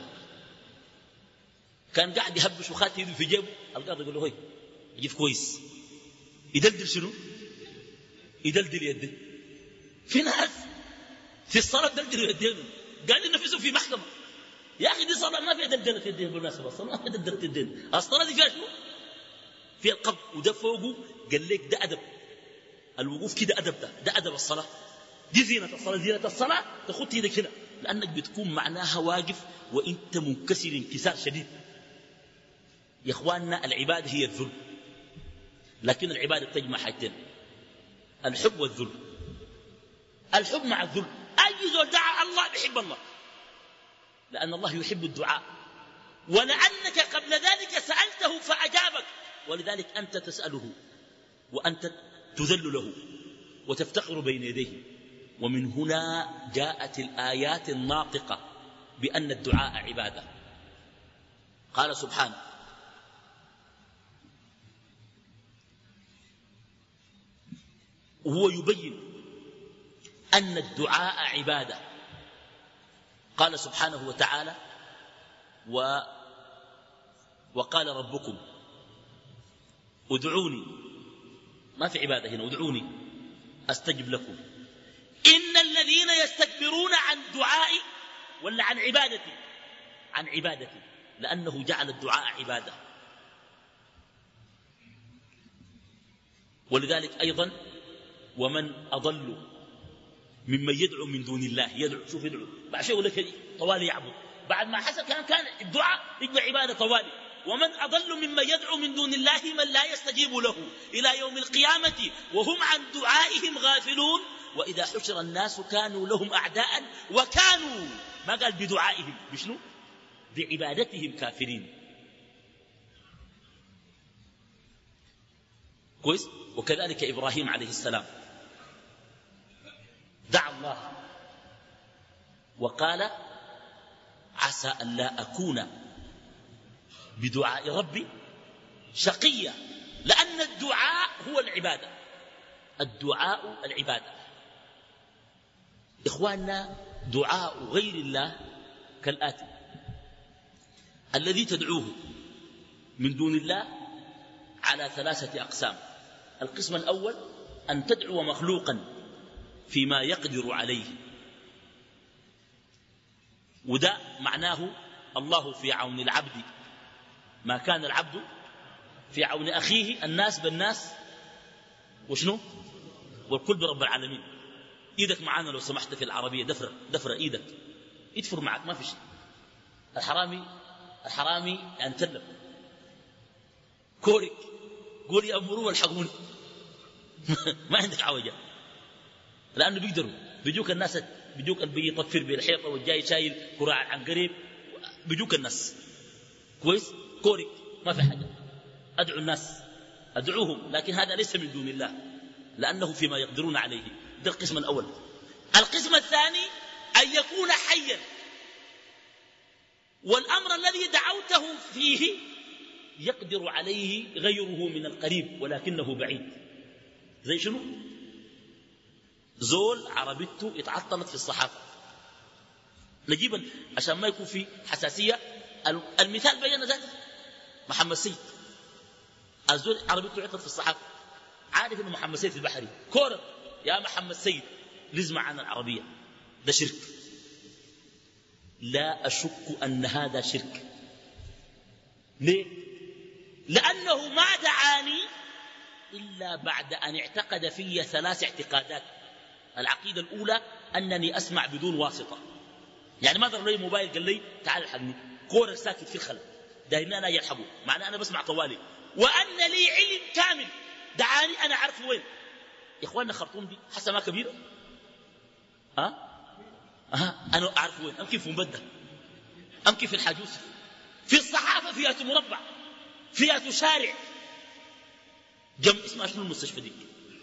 كان قاعد يهبش وخاتي يده في جيبه، القاضي يقول له هي يجيب كويس يدلدل شنو؟ يدلدل يده. في ناس في الصلاة دلدل يدينه، قال لي نفسه في محكمة. يا أخي دي صلاة ما فيها دلدلة يدين بالمناسبة، الصلاة ما فيها دلدلة يدين. الصلاة دي فيها شنو؟ فيها القبض وده فوقه. قال لك ده أدب الوقوف كده، أدب ده ده أدب الصلاة. دي زينة الصلاة. زينة الصلاة تخط يدك هنا لأنك بتكون معناها واقف وإنت منكسر انكسار شديد. يا إخواننا العبادة هي الذل، لكن العبادة تجمع حاجتين: الحب والذل. الحب مع الذل. أي زول دعا الله بيحب الله، لأن الله يحب الدعاء، ولأنك قبل ذلك سألته فأجابك، ولذلك أنت تسأله وأنت تذل له وتفتقر بين يديه. ومن هنا جاءت الآيات الناطقة بأن الدعاء عبادة. قال سبحانه: وهو يبين أن الدعاء عبادة. قال سبحانه وتعالى: و وقال ربكم ادعوني، ما في عبادة هنا، ادعوني أستجب لكم. إن الذين يستكبرون عن دعائي ولا عن عبادتي، عن عبادتي، لأنه جعل الدعاء عبادة. ولذلك أيضا: ومن أضل ممن يدعو من دون الله. يدعو، شوف يدعو بعد شيء ولا كذي طوالي يعبد، بعد ما حسب كان كان الدعاء يبقى عبادة طوالي. ومن أضل ممن يدعو من دون الله من لا يستجيب له إلى يوم القيامة وهم عن دعائهم غافلون وإذا حشر الناس كانوا لهم أعداء وكانوا، ما قال بدعائهم، بشنو؟ بعبادتهم كافرين. كويس. وكذلك إبراهيم عليه السلام دعا الله وقال: عسى أن لا أكون بدعاء ربي شقيا، لأن الدعاء هو العبادة. الدعاء العبادة. إخواننا، دعاء غير الله كالآتي: الذي تدعوه من دون الله على ثلاثة أقسام. القسم الأول أن تدعو مخلوقا فيما يقدر عليه، وده معناه الله في عون العبد ما كان العبد في عون أخيه، الناس بالناس وشنو والكل برب العالمين. إيدك معانا لو سمحت في العربية، دفر دفر إيدك، يدفر معك ما في شيء. الحرامي الحرامي ينتلب كورك، قول يا أمروا والحقوني ما عندك عوجة، لأنه بيقدروا بيجوك الناس، بيجوك البي يطفر بالحيطة والجاي شايل كراع عن قريب، بيجوك الناس كويس. كورك ما في حاجة. أدعو الناس، أدعوهم، لكن هذا ليس من دون الله لأنه فيما يقدرون عليه. ده القسم الأول. القسم الثاني أن يكون حيا، والأمر الذي دعوته فيه يقدر عليه غيره من القريب ولكنه بعيد. زي شنو؟ زول عربيته اتعطلت في الصحافة، نجيبا عشان ما يكون في حساسية. المثال بينا ذاته، محمد سيد الزول عربيته عطت في الصحافة، عارف إنه محمد سيد في البحري كورة يا محمد سيد لزم معنا العربية، ده شرك. لا أشك أن هذا شرك. ليه؟ لأنه ما دعاني إلا بعد أن اعتقد في ثلاث اعتقادات. العقيدة الأولى أنني أسمع بدون واسطة، يعني ما ضرب لي موبايل قال لي تعال الحقني، كورة ساكت في الخلق دايما أنا يلحقه، معناه أنا بسمع طوالي، وأن لي علم كامل دعاني أنا عارف وين. يا إخواننا خرطوم دي حسا ما كبيرة، ها أه؟ أنا أعرف وين، أمكن في مبدة، أمكن في الحاجوس، في الصحافة فيها مربع، فيها شارع جم اسمها شنو المستشفى دي؟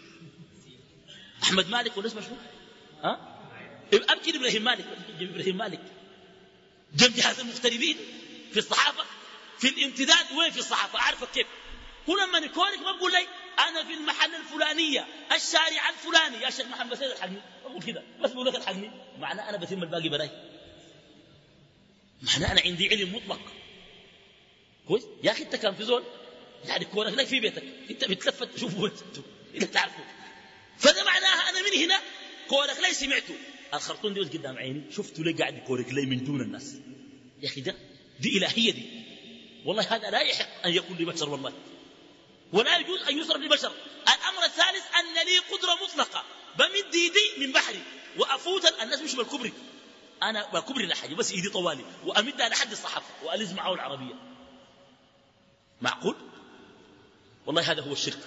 أحمد مالك ولا اسمه شنو؟ ها؟ أمكن إبراهيم مالك، جم إبراهيم مالك، جم جهاز المغتربين في الصحافة، في الامتداد وين في الصحافة؟ أعرفك كيف؟ هنا لما نكونك ما بقول لي أنا في المحل الفلانية الشارع الفلاني يا شيخ محمد سيد الحقني، أقول كده بس بقول لك الحقني، معناه أنا بتم الباقي براي، معناه أنا عندي علم مطلق. كويس يا أخي أنت كان في زول يعني كونك لك في بيتك أنت بتلفت تشوفه وين أنت تعرفه، فده معناها أنا من هنا كونك لي سمعته. الخرطوم دي قدام عيني شفته لي قاعد يكورك لي من دون الناس. يا أخي ده دي إلهية دي، والله هذا لا يحق أن يكون لبشر، والله ولا يجوز أن يصرف لبشر. الأمر الثالث أن لي قدرة مطلقة بمد يدي من بحري وأفوت الناس مش بالكبري، أنا بالكبري لحاجة بس إيدي طوالي وأمدها لحد الصحافة وألز معه العربية. معقول؟ والله هذا هو الشرك.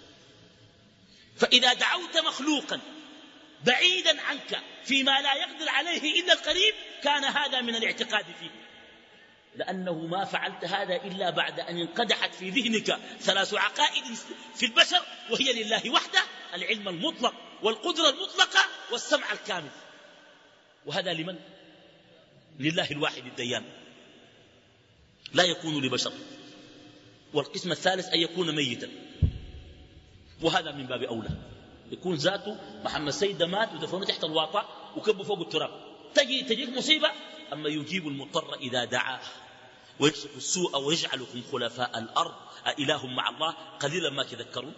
فإذا دعوت مخلوقا بعيدا عنك فيما لا يقدر عليه إلا القريب كان هذا من الاعتقاد فيه، لأنه ما فعلت هذا إلا بعد أن انقدحت في ذهنك ثلاث عقائد في البشر، وهي لله وحده، العلم المطلق والقدرة المطلقة والسمع الكامل، وهذا لمن؟ لله الواحد الديان، لا يكون لبشر. والقسم الثالث أن يكون ميتا، وهذا من باب أولى، يكون ذاته محمد سيد مات ودفنه تحت الواطة وكبه فوق التراب، تجي تجيك مصيبة. أما يجيب المضطر إذا دعاه ويكشف السوء ويجعلكم خلفاء الأرض أإله مع الله قليلا ما تذكرون.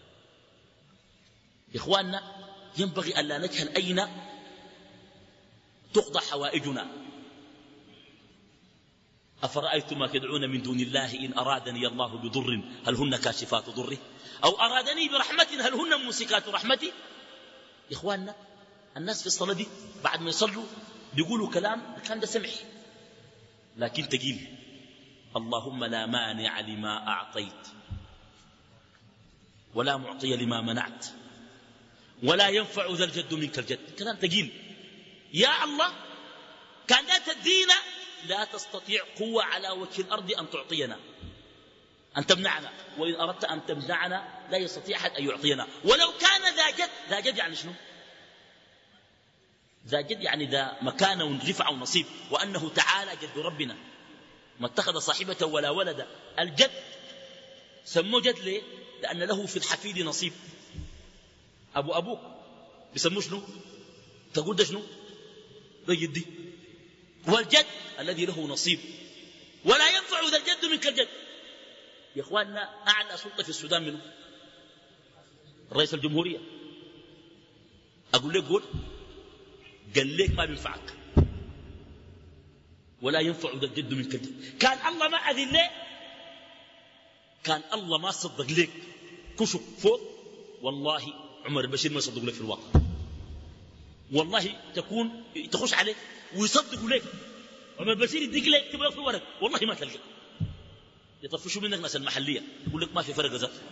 إخواننا ينبغي ألا نجهل أين تقضى حوائجنا. أفرأيتم ما تدعون من دون الله إن أرادني الله بضر هل هن كاشفات ضره أو أرادني برحمة هل هن ممسكات رحمتي. إخواننا الناس في الصلاة دي بعد ما يصلوا بيقولوا كلام كان ده سمح لكن تقيل، اللهم لا مانع لما أعطيت ولا معطي لما منعت ولا ينفع ذا الجد منك الجد، كلام تقيل. يا الله كان لا تدينا لا تستطيع قوة على وجه الأرض أن تعطينا أن تمنعنا، وإن أردت أن تمنعنا لا يستطيع أحد أن يعطينا ولو كان ذا جد. ذا جد يعني شنو؟ ذا جد يعني ذا مكانة ورفعة ونصيب، وأنه تعالى جد ربنا ما اتخذ صاحبة ولا ولد. الجد سموه جد ليه؟ لأن له في الحفيد نصيب. أبو أبوك بسموه شنو؟ تقول ده شنو؟ ده جدي. والجد الذي له نصيب ولا ينفع ذا الجد منك الجد. يا إخواننا أعلى سلطة في السودان منه رئيس الجمهورية. أقول لك قول قال لك ما بينفعك ولا ينفع ذا الجد منك الجد. كان الله ما أذن لك، كان الله ما صدق لك كشف فوق، والله عمر البشير ما يصدق لك في الواقع، والله تكون تخش عليك ويصدقوا لك. عمر البشير يديك لك تبغى في ورق والله ما تلقى، يطفشوا منك ناس المحلية يقول لك ما في فرق ذات،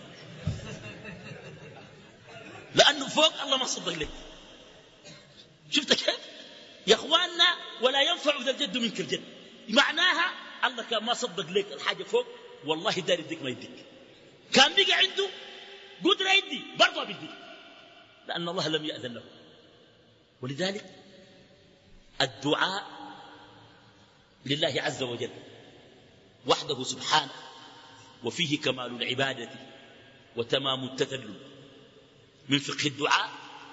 لأنه فوق الله ما صدق لك. شفت كيف يا اخواننا؟ ولا ينفع ذا الجد منك الجد، معناها الله كان ما صدق لك الحاجة فوق والله دار يديك ما يديك، كان بقى عنده قدرة يدي برضه بيديك لأن الله لم يأذن له. ولذلك الدعاء لله عز وجل وحده سبحانه، وفيه كمال العبادة وتمام التذلل. من فقه الدعاء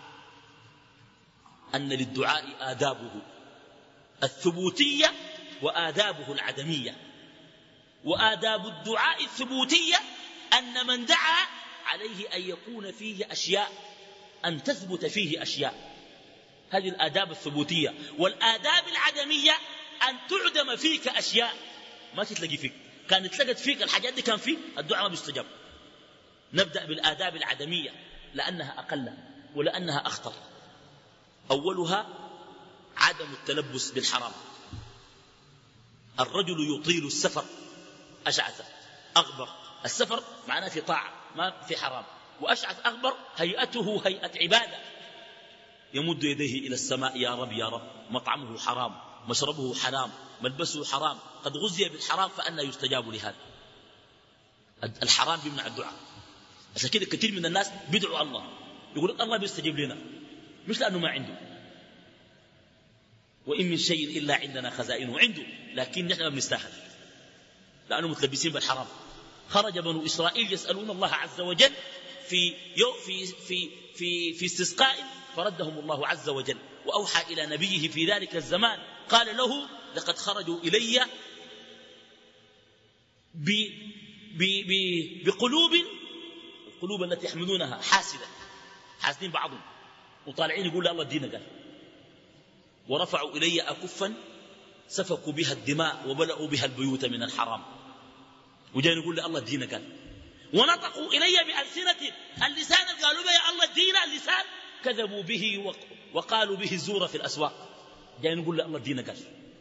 أن للدعاء آدابه الثبوتية وآدابه العدمية. وآداب الدعاء الثبوتية أن من دعا عليه أن يكون فيه أشياء، أن تثبت فيه أشياء. هذه الآداب الثبوتية. والآداب العدمية أن تعدم فيك أشياء ما تتلقي فيك. كانت اتلقت فيك الحاجات دي كان فيك الدعاء ما بيستجاب. نبدأ بالآداب العدمية لأنها أقل ولأنها أخطر. أولها عدم التلبس بالحرام. الرجل يطيل السفر أشعث أغبر. السفر معناه في طاعة ما في حرام. وأشعث أغبر هيئته هيئة عبادة، يمد يديه إلى السماء يا رب يا رب، مطعمه حرام، مشربه حرام، ملبسه حرام، قد غزي بالحرام، فأنا يستجاب لهذا؟ الحرام بيمنع الدعاء. عشان كده كثير من الناس بيدعوا الله، يقول الله بيستجيب لنا، مش لأنه ما عنده. وإن من شيء إلا عندنا خزائنه، عنده لكن نحن ما بنستاهل لأنه متلبسين بالحرام. خرج بنو إسرائيل يسألون الله عز وجل في في في في, في استسقاء فردهم الله عز وجل، وأوحى إلى نبيه في ذلك الزمان قال له لقد خرجوا إلي ب ب ب بقلوب القلوب التي يحملونها حاسدة، حاسدين بعضهم وطالعين يقول الله الدين قال، ورفعوا إلي أكفا سفكوا بها الدماء وبلعوا بها البيوت من الحرام، وجاء يقول لي الله الدين قال، ونطقوا إلي بألسنة اللسان قالوا لي يا الله الدين اللسان، كذبوا به وقالوا به الزور في الأسواق، جاء يقول لي الله الدين قال.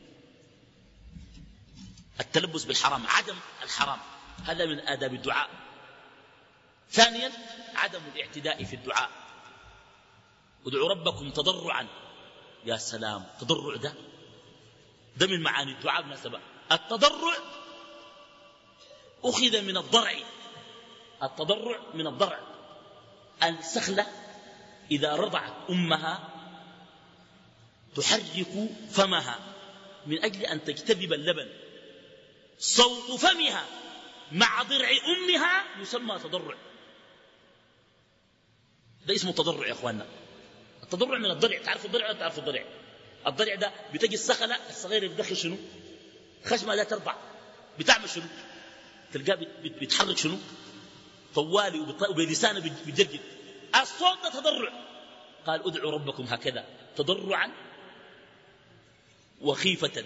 التلبس بالحرام، عدم الحرام، هذا من آداب الدعاء. ثانيا عدم الاعتداء في الدعاء. ادعوا ربكم تضرعا. يا سلام، تضرع ده ده من معاني الدعاء بالمناسبة. التضرع أخذ من الضرع. التضرع من الضرع. السخلة إذا رضعت أمها تحرك فمها من أجل أن تجتذب اللبن، صوت فمها مع ضرع أمها يسمى تضرع. ده اسمه تضرع يا أخواننا. التضرع من الضرع. تعرفوا الضرع ولا تعرفوا الضرع؟ الضرع ده بتجي السخلة الصغيرة بتدخل شنو؟ خشمها لا ترضع، بتعمل شنو؟ تلقاه بيتحرك شنو؟ طوالي وبلسانه بيجرجر. الصوت ده تضرع. قال ادعوا ربكم هكذا تضرعا وخيفة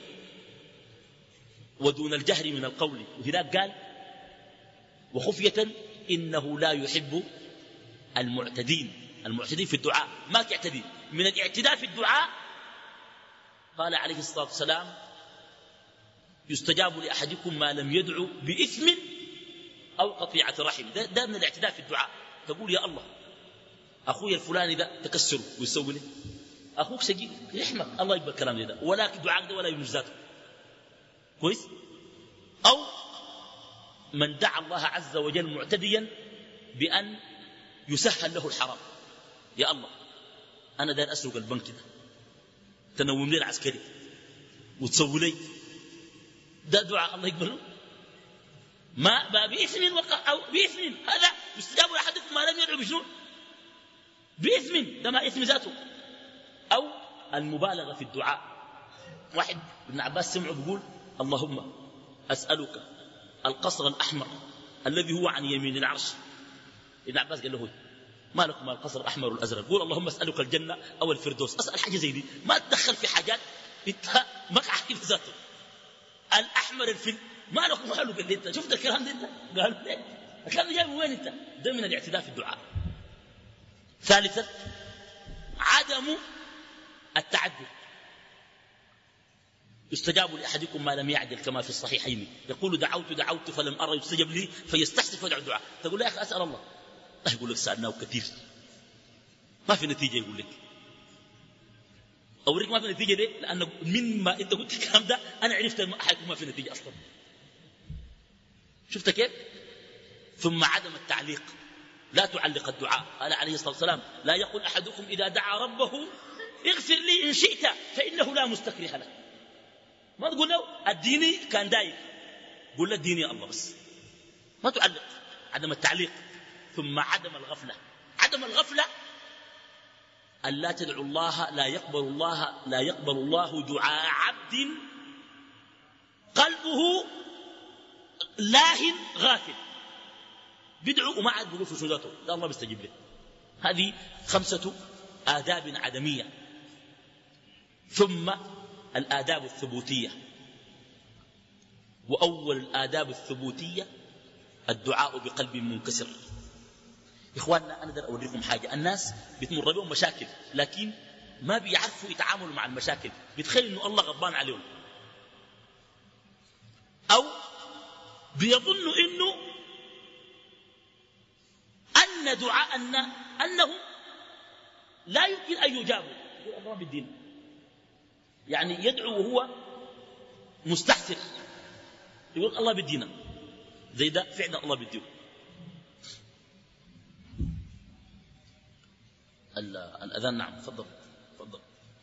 ودون الجهر من القول. وهناك قال وخفية إنه لا يحب المعتدين. المعتدين في الدعاء ما تعتدي. من الاعتداء في الدعاء قال عليه الصلاة والسلام يستجاب لأحدكم ما لم يدعو بإثم أو قطيعة رحم. ده, ده من الاعتداء في الدعاء. تقول يا الله أخوي الفلاني ده تكسره ويسوي لي، أخوك سجيل يحمق، الله يقبل كلام ده، ولكن دعاء ده ولا ينجزاته كويس. أو من دعا الله عز وجل معتديا بأن يسهل له الحرام. يا الله أنا داير أسرق البنك ده، تنوم لي العسكري وتسوي لي، ده دعاء الله يقبله؟ ما بإثم أو بإثم. هذا يستجاب لأحدكم ما لم يدعو بشنو؟ بإثم، ده ما إثم ذاته. أو المبالغة في الدعاء. واحد ابن عباس سمعه بيقول اللهم أسألك القصر الأحمر الذي هو عن يمين العرش. ابن عباس قال له ما لكم ما القصر الأحمر والأزرق؟ قول اللهم أسألك الجنة أو الفردوس. أسأل حاجة زي دي، ما تدخل في حاجات انت ما عارف ذاته. الأحمر الفل ما لكم حلو. قال لي انت شفت الكلام ده؟ انت قال لي الكلام ده جاي من وين انت؟ ده من الاعتداء في الدعاء. ثالثا عدم التعدد. يستجاب لأحدكم ما لم يعدل كما في الصحيحين، يقول دعوت دعوت فلم أرى يستجب لي فيستحسف ويدعو الدعاء. تقول له يا أخي أسأل الله، يقول لك سألناه كثير ما في نتيجة. يقول لك أوريك ما في نتيجة ليه؟ لأنه من ما أنت قلت الكلام ده أنا عرفت حيكون ما في نتيجة أصلا. شفت كيف؟ ثم عدم التعليق. لا تعلق الدعاء. قال عليه الصلاة والسلام لا يقول أحدكم إذا دعا ربه اغفر لي إن شئت فإنه لا مستكره لك. ما تقول له الديني كان دايق، قول له الديني يا الله بس، ما تعلق. عدم التعليق. ثم عدم الغفلة. عدم الغفلة أن لا تدعو الله، لا يقبل الله لا يقبل الله دعاء عبد قلبه لاهن غافل بدعو وما عاد بيقول في سجاته ده الله بيستجيب له. هذه خمسة آداب عدمية. ثم الآداب الثبوتية، وأول الآداب الثبوتية الدعاء بقلب منكسر. إخواننا أنا أقدر أوريكم حاجة، الناس بتمر بهم مشاكل لكن ما بيعرفوا يتعاملوا مع المشاكل، بيتخيل إنه الله غضبان عليهم، أو بيظنوا إنه أن دعاء أن أنهم لا يمكن أن يجابوا. يقول الله بالدين، يعني يدعو وهو مستحسر، يقول الله بالدين زي ده فعلا الله بالدين. الأذان نعم تفضل تفضل.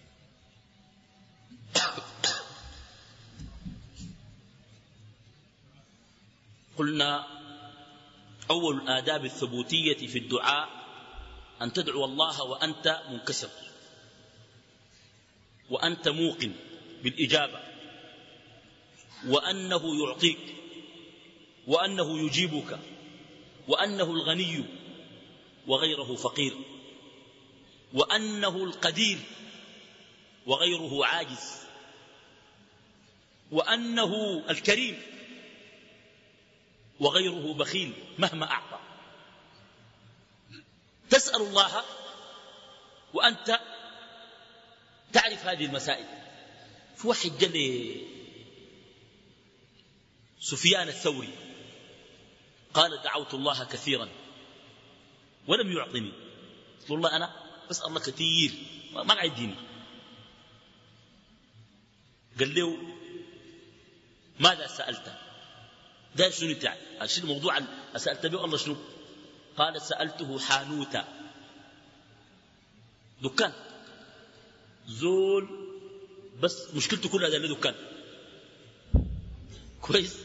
قلنا أول الآداب الثبوتية في الدعاء أن تدعو الله وأنت منكسر، وأنت موقن بالإجابة، وأنه يعطيك، وأنه يجيبك، وأنه الغني وغيره فقير، وأنه القدير وغيره عاجز، وأنه الكريم وغيره بخيل مهما أعطى. تسأل الله وأنت تعرف هذه المسائل. في واحد جل سفيان الثوري قال دعوت الله كثيرا ولم يعطني. قلت الله أنا بسأل الله كثير ما قاعد يديني. قال له ماذا سألت؟ ده شنو تعال الشيء الموضوع سألت به الله شنو؟ قال سألته حانوتا، دكان زول بس مشكلته كلها ده دكان كويس،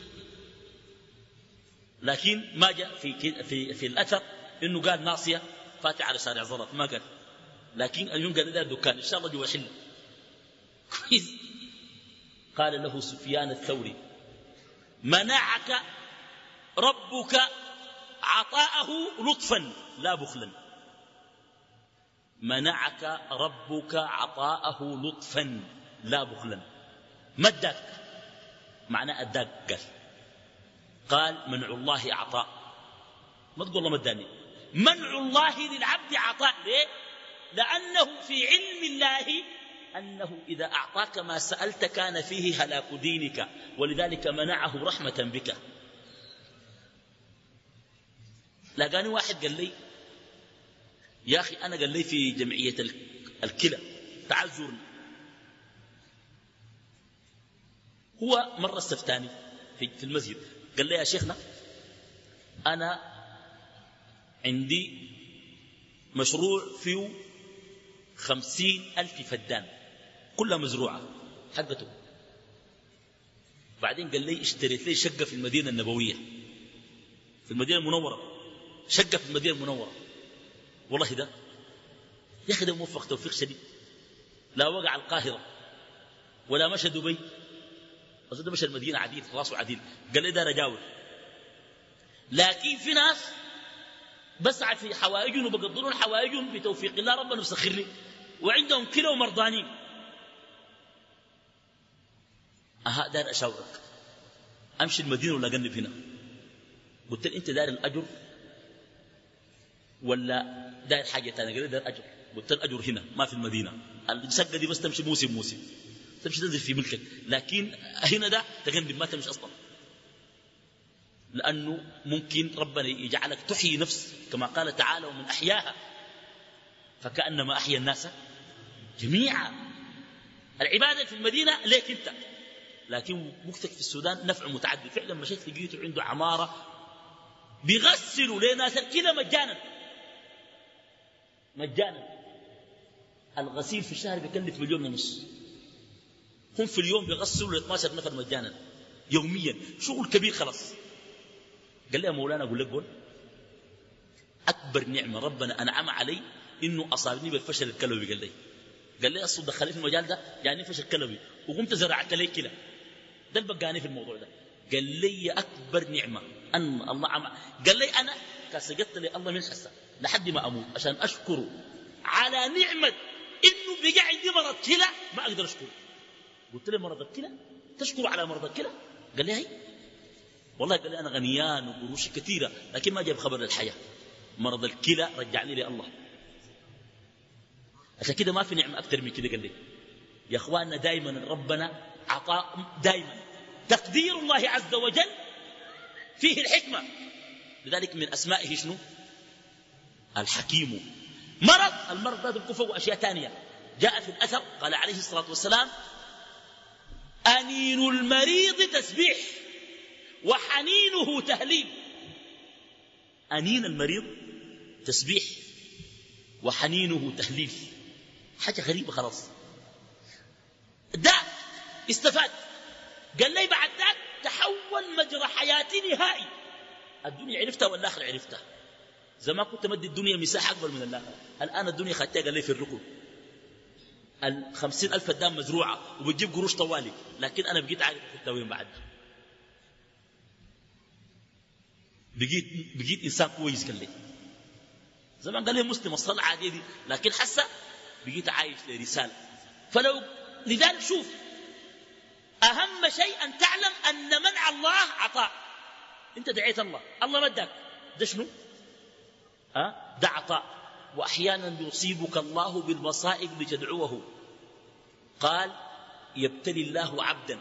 لكن ما جاء في, في, في الأثر إنه قال ناصية فاتح على شارع زلط، ما قال، لكن اليوم قال ده دكان إن شاء الله جوا حل كويس. قال له سفيان الثوري منعك ربك عطاءه لطفا لا بخلا. منعك ربك عطاءه لطفا لا بخلا. ما اداك معناه اداك. قال قال منع الله عطاء، ما تقول الله ما اداني. منع الله للعبد عطاء. ليه؟ لأنه في علم الله أنه إذا أعطاك ما سألت كان فيه هلاك دينك، ولذلك منعه رحمة بك. لقاني واحد قال لي يا أخي أنا قال لي في جمعية الكلى تعال زورني. هو مرة استفتاني في المسجد قال لي يا شيخنا أنا عندي مشروع فيه خمسين ألف فدان كلها مزروعة حقته. بعدين قال لي اشتريت لي شقة في المدينة النبوية في المدينة المنورة، شقة في المدينة المنورة. والله ده يا أخي ده موفق توفيق شديد، لا وقع القاهرة ولا مشى دبي، بس ده مشى المدينة عديل راسه عديل. قال لي ده رجاول، لكن في ناس بسعى في حوائجهم وبقدرون حوائجهم بتوفيق الله ربنا يسخر لي، وعندهم كلا ومرضانين. أها دار أشاورك أمشي المدينة ولا أقنب هنا؟ قلت لي أنت دار الأجر ولا دار حاجة تانية؟ قال لي دار أجر. قلت له الأجر هنا ما في المدينة، الشقة دي بس تمشي موسم موسم تمشي تنزل في ملكك، لكن هنا ده تقنب ما تمشي أصلا، لأنه ممكن ربنا يجعلك تحيي نفس كما قال تعالى ومن أحياها فكأنما أحيا الناس جميعا. العبادة في المدينة ليك أنت، لكن وقتك في السودان نفع متعدد. فعلا مشيت لقيته عنده عمارة بيغسلوا لناس كده مجانا مجانا. الغسيل في الشهر بيكلف مليون ونص، هم في اليوم بيغسلوا ل اثني عشر نفر مجانا يوميا، شغل كبير خلاص. قال لي يا مولانا أقول لك قول أكبر نعمة ربنا أنعم علي إنه أصابني بالفشل الكلوي. قال لي قال لي أصل دخلني في المجال ده يعني فشل كلوي وقمت زرعت لي كلا، ده البقاني في الموضوع ده. قال لي أكبر نعمة أن الله عمل. قال لي أنا كسجدت لي الله من حسن لحد ما أموت عشان أشكره على نعمة إنه بقى عندي مرض كلى ما أقدر أشكره. قلت له مرض الكلى تشكر على مرض الكلى؟ قال لي هي والله. قال لي أنا غنيان وقروش كثيرة لكن ما جاب خبر للحياة. مرض الكلى رجعني لي الله. عشان كده ما في نعمة أكثر من كده. قال لي يا أخواننا دائما ربنا عطاء، دائما تقدير الله عز وجل فيه الحكمة. لذلك من أسمائه شنو؟ الحكيم. مرض المرض هذا الكفر وأشياء ثانية. جاء في الأثر قال عليه الصلاة والسلام أنين المريض تسبيح وحنينه تهليل. أنين المريض تسبيح وحنينه تهليل. حاجة غريبة خلاص. ده استفاد. قال لي بعد ذاك تحول مجرى حياتي نهائي. الدنيا عرفتها والآخرة عرفتها. زمان كنت مدي الدنيا مساحة أكبر من الآخرة. الآن الدنيا خدتها قال لي في الركن. الخمسين ألف فدان مزروعة وبتجيب قروش طوالي، لكن أنا بقيت عارف أخذتها وين بعد. بقيت, بقيت إنسان كويس. قال لي زمان قال لي مسلم الصلاة عادية دي، لكن حسا بقيت عايش لرسالة. فلو لذلك شوف أهم شيء أن تعلم أن منع الله عطاء. أنت دعيت الله، الله مدك، ده شنو؟ أه؟ ده عطاء. وأحيانا يصيبك الله بالمصائب لتدعوه. قال يبتلي الله عبدا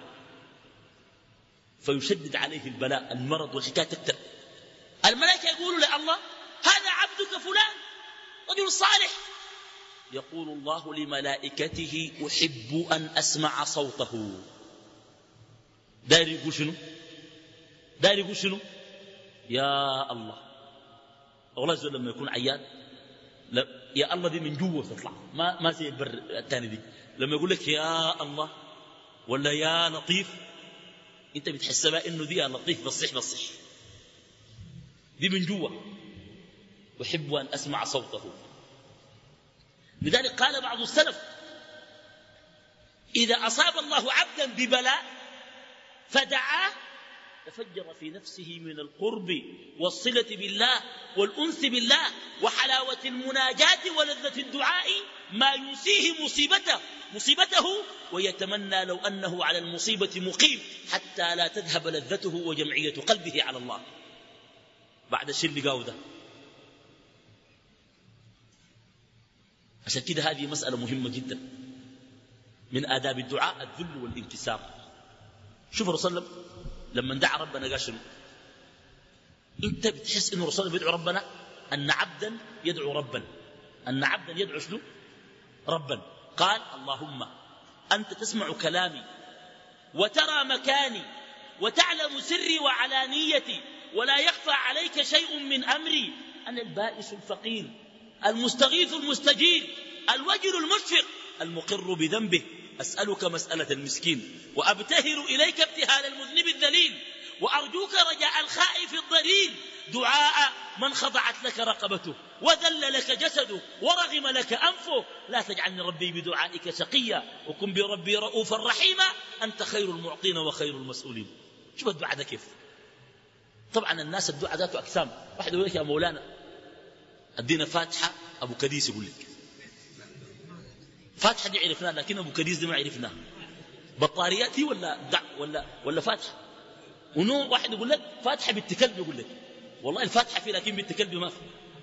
فيشدد عليه البلاء، المرض والحكاية تكتر. الملائكة يقولوا لله هذا عبدك فلان رجل صالح. يقول الله لملائكته أحب أن أسمع صوته. داير يقول شنو؟ داير يقول شنو؟ يا الله. والله زول لما يكون عيان يا الله دي من جوه تطلع، ما ما زي البر الثاني دي. لما يقول لك يا الله ولا يا لطيف انت بتحسبها انه دي يا لطيف بصح بصح، دي من جوه. أحب أن أسمع صوته. لذلك قال بعض السلف إذا أصاب الله عبدا ببلاء فدعاه تفجر في نفسه من القرب والصلة بالله والأنس بالله وحلاوة المناجاة ولذة الدعاء ما ينسيه مصيبته مصيبته ويتمنى لو أنه على المصيبة مقيم حتى لا تذهب لذته وجمعية قلبه على الله بعد الشيء اللي قاوده. عشان كده هذه مسألة مهمة جدا. من آداب الدعاء الذل والانكسار. شوف الرسول صلى الله عليه وسلم لما دعا ربنا قال شنو؟ انت بتحس انه الرسول بيدعو ربنا ان عبدا يدعو ربا، ان عبدا يدعو شنو؟ ربا. قال اللهم انت تسمع كلامي وترى مكاني وتعلم سري وعلانيتي ولا يخفى عليك شيء من امري. انا البائس الفقير المستغيث المستجير الوجل المشفق المقر بذنبه. أسألك مسألة المسكين وأبتهل إليك ابتهال المذنب الذليل وأرجوك رجاء الخائف الضرير. دعاء من خضعت لك رقبته وذل لك جسده ورغم لك أنفه. لا تجعلني ربي بدعائك شقيا وكن بربي رؤوفا رحيما أنت خير المعطين وخير المسؤولين. شوف الدعاء ده كيف. طبعا الناس الدعاء ذاته أقسام. واحد يقول لك يا مولانا ادينا فاتحة أبو كديس يقول لك فاتحة دي عرفناها لكن أبو كديس دي ما عرفناها. بطاريات هي ولا دع ولا ولا فاتحة. ونوع واحد يقول لك فاتحة بالتكلب يقول لك والله الفاتحة فيه لكن بالتكلب ما في.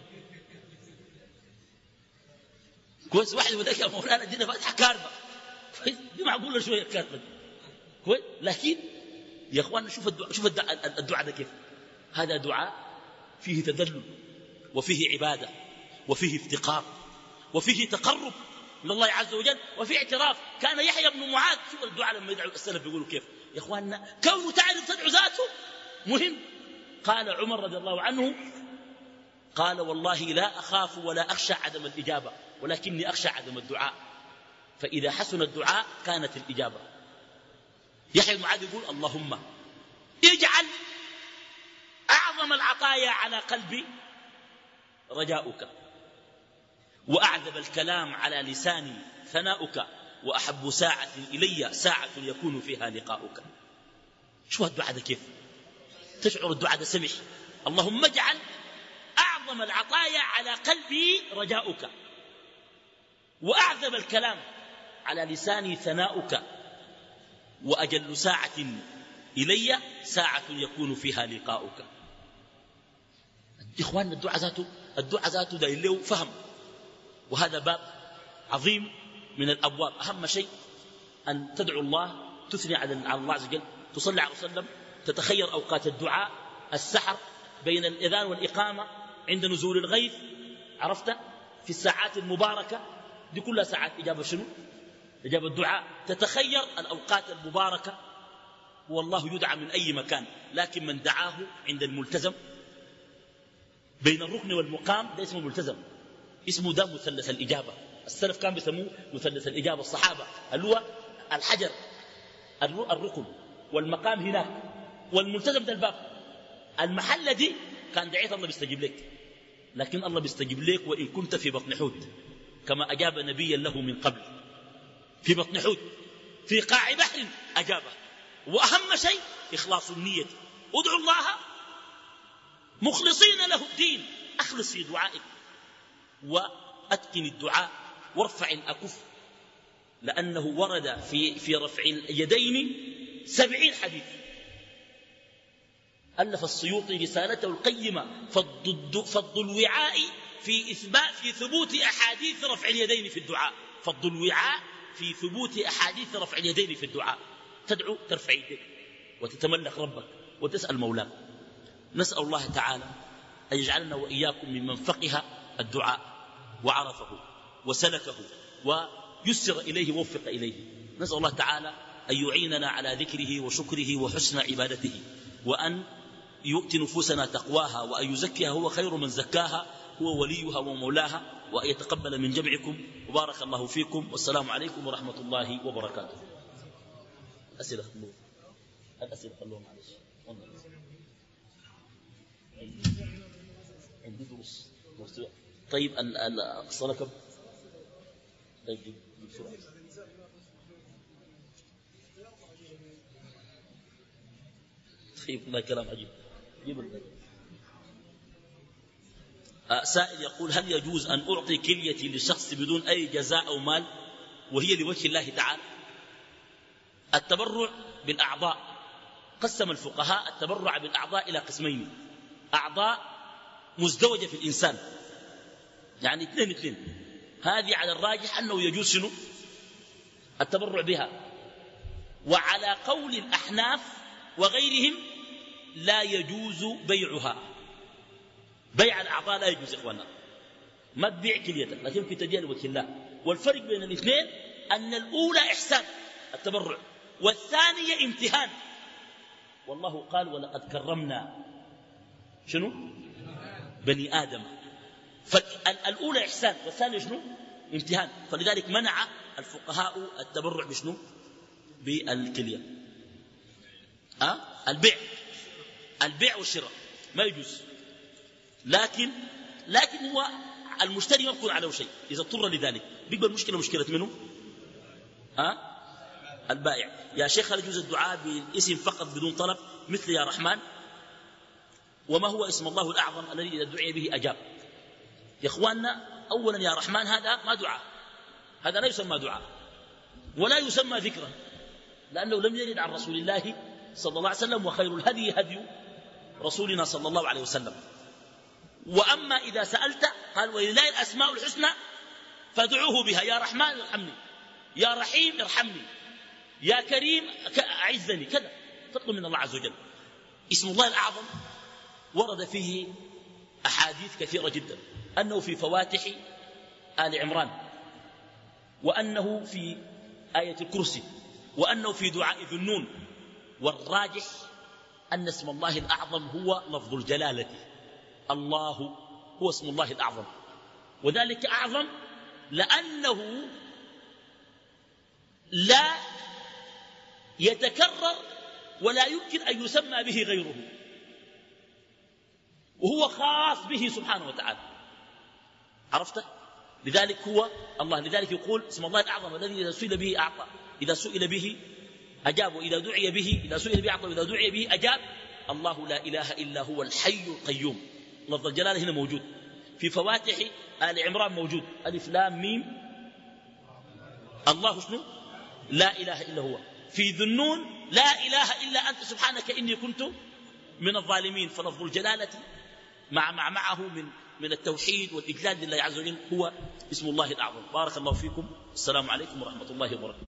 كويس. واحد يقول لك يا مولانا ادينا فاتحة كاربة كويس دي معقولة شوية كاربة كويس. لكن يا اخواننا شوف الدعاء شوف الدعاء, الدعاء ده كيف. هذا دعاء فيه تذلل وفيه عبادة وفيه افتقار وفيه تقرب من الله عز وجل وفيه اعتراف. كان يحيى بن معاذ شوف الدعاء لما يدعو السلف يقولوا كيف يا اخواننا. كونه تعرف تدعو ذاته مهم. قال عمر رضي الله عنه قال والله لا أخاف ولا أخشى عدم الإجابة ولكني أخشى عدم الدعاء فإذا حسن الدعاء كانت الإجابة. يحيى بن معاذ يقول اللهم اجعل أعظم العطايا على قلبي رجاؤك وأعذب الكلام على لساني ثناؤك وأحب ساعة إلي ساعة يكون فيها لقاؤك. شو الدعاء ده كيف تشعر الدعاء ده سمح. اللهم اجعل أعظم العطايا على قلبي رجاؤك، وأعظم الكلام على لساني ثناؤك، وأجل ساعة إلي ساعة يكون فيها لقاؤك. إخواننا الدعاء ذاته الدعاء ذاته داير له فهم، وهذا باب عظيم من الأبواب. أهم شيء أن تدعو الله، تثني على الله عز وجل، تصلي على وسلم، تتخير أوقات الدعاء، السحر بين الإذان والإقامة، عند نزول الغيث، عرفت، في الساعات المباركة دي كلها ساعات إجابة شنو؟ إجابة الدعاء. تتخير الأوقات المباركة، والله يدعى من أي مكان، لكن من دعاه عند الملتزم بين الركن والمقام ده اسمه ملتزم، اسمه ده مثلث الإجابة. السلف كان بيسموه مثلث الإجابة، الصحابة، اللي هو الحجر الركن والمقام هناك والملتزم ده الباب. المحلة دي كان دعيت الله بيستجيب لك، لكن الله بيستجيب لك وإن كنت في بطن حوت، كما أجاب نبيا له من قبل، في بطن حوت في قاع بحر أجابه. وأهم شيء إخلاص النية، ادعوا الله مخلصين له الدين، أخلص في دعائك وأتقن الدعاء وارفع الأكف، لأنه ورد في, في رفع اليدين سبعين حديث. ألف السيوطي رسالته القيمة فض, فض الوعاء في, إثبات في ثبوت أحاديث رفع اليدين في الدعاء. فض الوعاء في ثبوت أحاديث رفع اليدين في الدعاء. تدعو ترفع يديك وتتملك ربك وتسأل مولاك. نسأل الله تعالى أن يجعلنا وإياكم ممن فقه الدعاء وعرفه وسلكه ويسر إليه ووفق إليه. نسأل الله تعالى أن يعيننا على ذكره وشكره وحسن عبادته، وأن يؤتي نفوسنا تقواها، وأن يزكيها هو خير من زكاها، هو وليها ومولاها، وأن يتقبل من جمعكم. وبارك الله فيكم، والسلام عليكم ورحمة الله وبركاته. أسئلة خلوه الأسئلة خلوه معلش. عندي دروس. طيب الصلاة كم؟ طيب بسرعة. طيب والله كلام عجيب. آه سائل يقول: هل يجوز أن أعطي كليتي لشخص بدون أي جزاء أو مال وهي لوجه الله تعالى؟ التبرع بالأعضاء، قسم الفقهاء التبرع بالأعضاء إلى قسمين: أعضاء مزدوجة في الإنسان، يعني اثنين اثنين، هذه على الراجح أنه يجوز شنو التبرع بها. وعلى قول الأحناف وغيرهم لا يجوز بيعها. بيع الأعضاء لا يجوز إخوانا، ما تبيع كليتك، لكن في تدين وجه الله. والفرق بين الاثنين أن الأولى إحسان التبرع، والثانية امتهان. والله قال: ولقد كرمنا شنو بني آدم. فالأولى إحسان والثانية شنو امتهان. فلذلك منع الفقهاء التبرع بشنو بالكلية. أه؟ البيع البيع والشراء ما يجوز، لكن لكن هو المشتري ما يكون عليه شيء إذا اضطر لذلك. بيبقى المشكلة مشكلة منه أه؟ البائع. يا شيخ هل يجوز الدعاء بالاسم فقط بدون طلب مثل يا رحمن؟ وما هو اسم الله الأعظم الذي إذا دعي به أجاب؟ يا إخواننا، أولا يا رحمن هذا ما دعاء، هذا لا يسمى دعاء ولا يسمى ذكرا، لأنه لم يرد عن رسول الله صلى الله عليه وسلم، وخير الهدي هدي رسولنا صلى الله عليه وسلم. وأما إذا سألت قال: ولله الأسماء الحسنى فادعوه بها، يا رحمن ارحمني، يا رحيم ارحمني، يا كريم أعزني، كذا تطلب من الله عز وجل. اسم الله الأعظم ورد فيه أحاديث كثيرة جدا، أنه في فواتح آل عمران، وأنه في آية الكرسي، وأنه في دعاء ذو النون. والراجح أن اسم الله الأعظم هو لفظ الجلالة، الله هو اسم الله الأعظم، وذلك أعظم لأنه لا يتكرر ولا يمكن أن يسمى به غيره، وهو خاص به سبحانه وتعالى. عرفت؟ لذلك هو الله. لذلك يقول اسم الله الأعظم الذي إذا سئل به أعطى، إذا سئل به أجاب، وإذا دعي به، إذا سئل به أعطى، وإذا دعي به أجاب. الله لا إله إلا هو الحي القيوم. لفظ الجلالة هنا موجود. في فواتح آل عمران موجود، ألف لام ميم، الله شنو؟ لا إله إلا هو. في ذنون لا إله إلا أنت سبحانك إني كنت من الظالمين. فلفظ الجلالة مع مع معه من من التوحيد والإجلال لله عز وجل هو اسم الله الأعظم. بارك الله فيكم. السلام عليكم ورحمة الله وبركاته.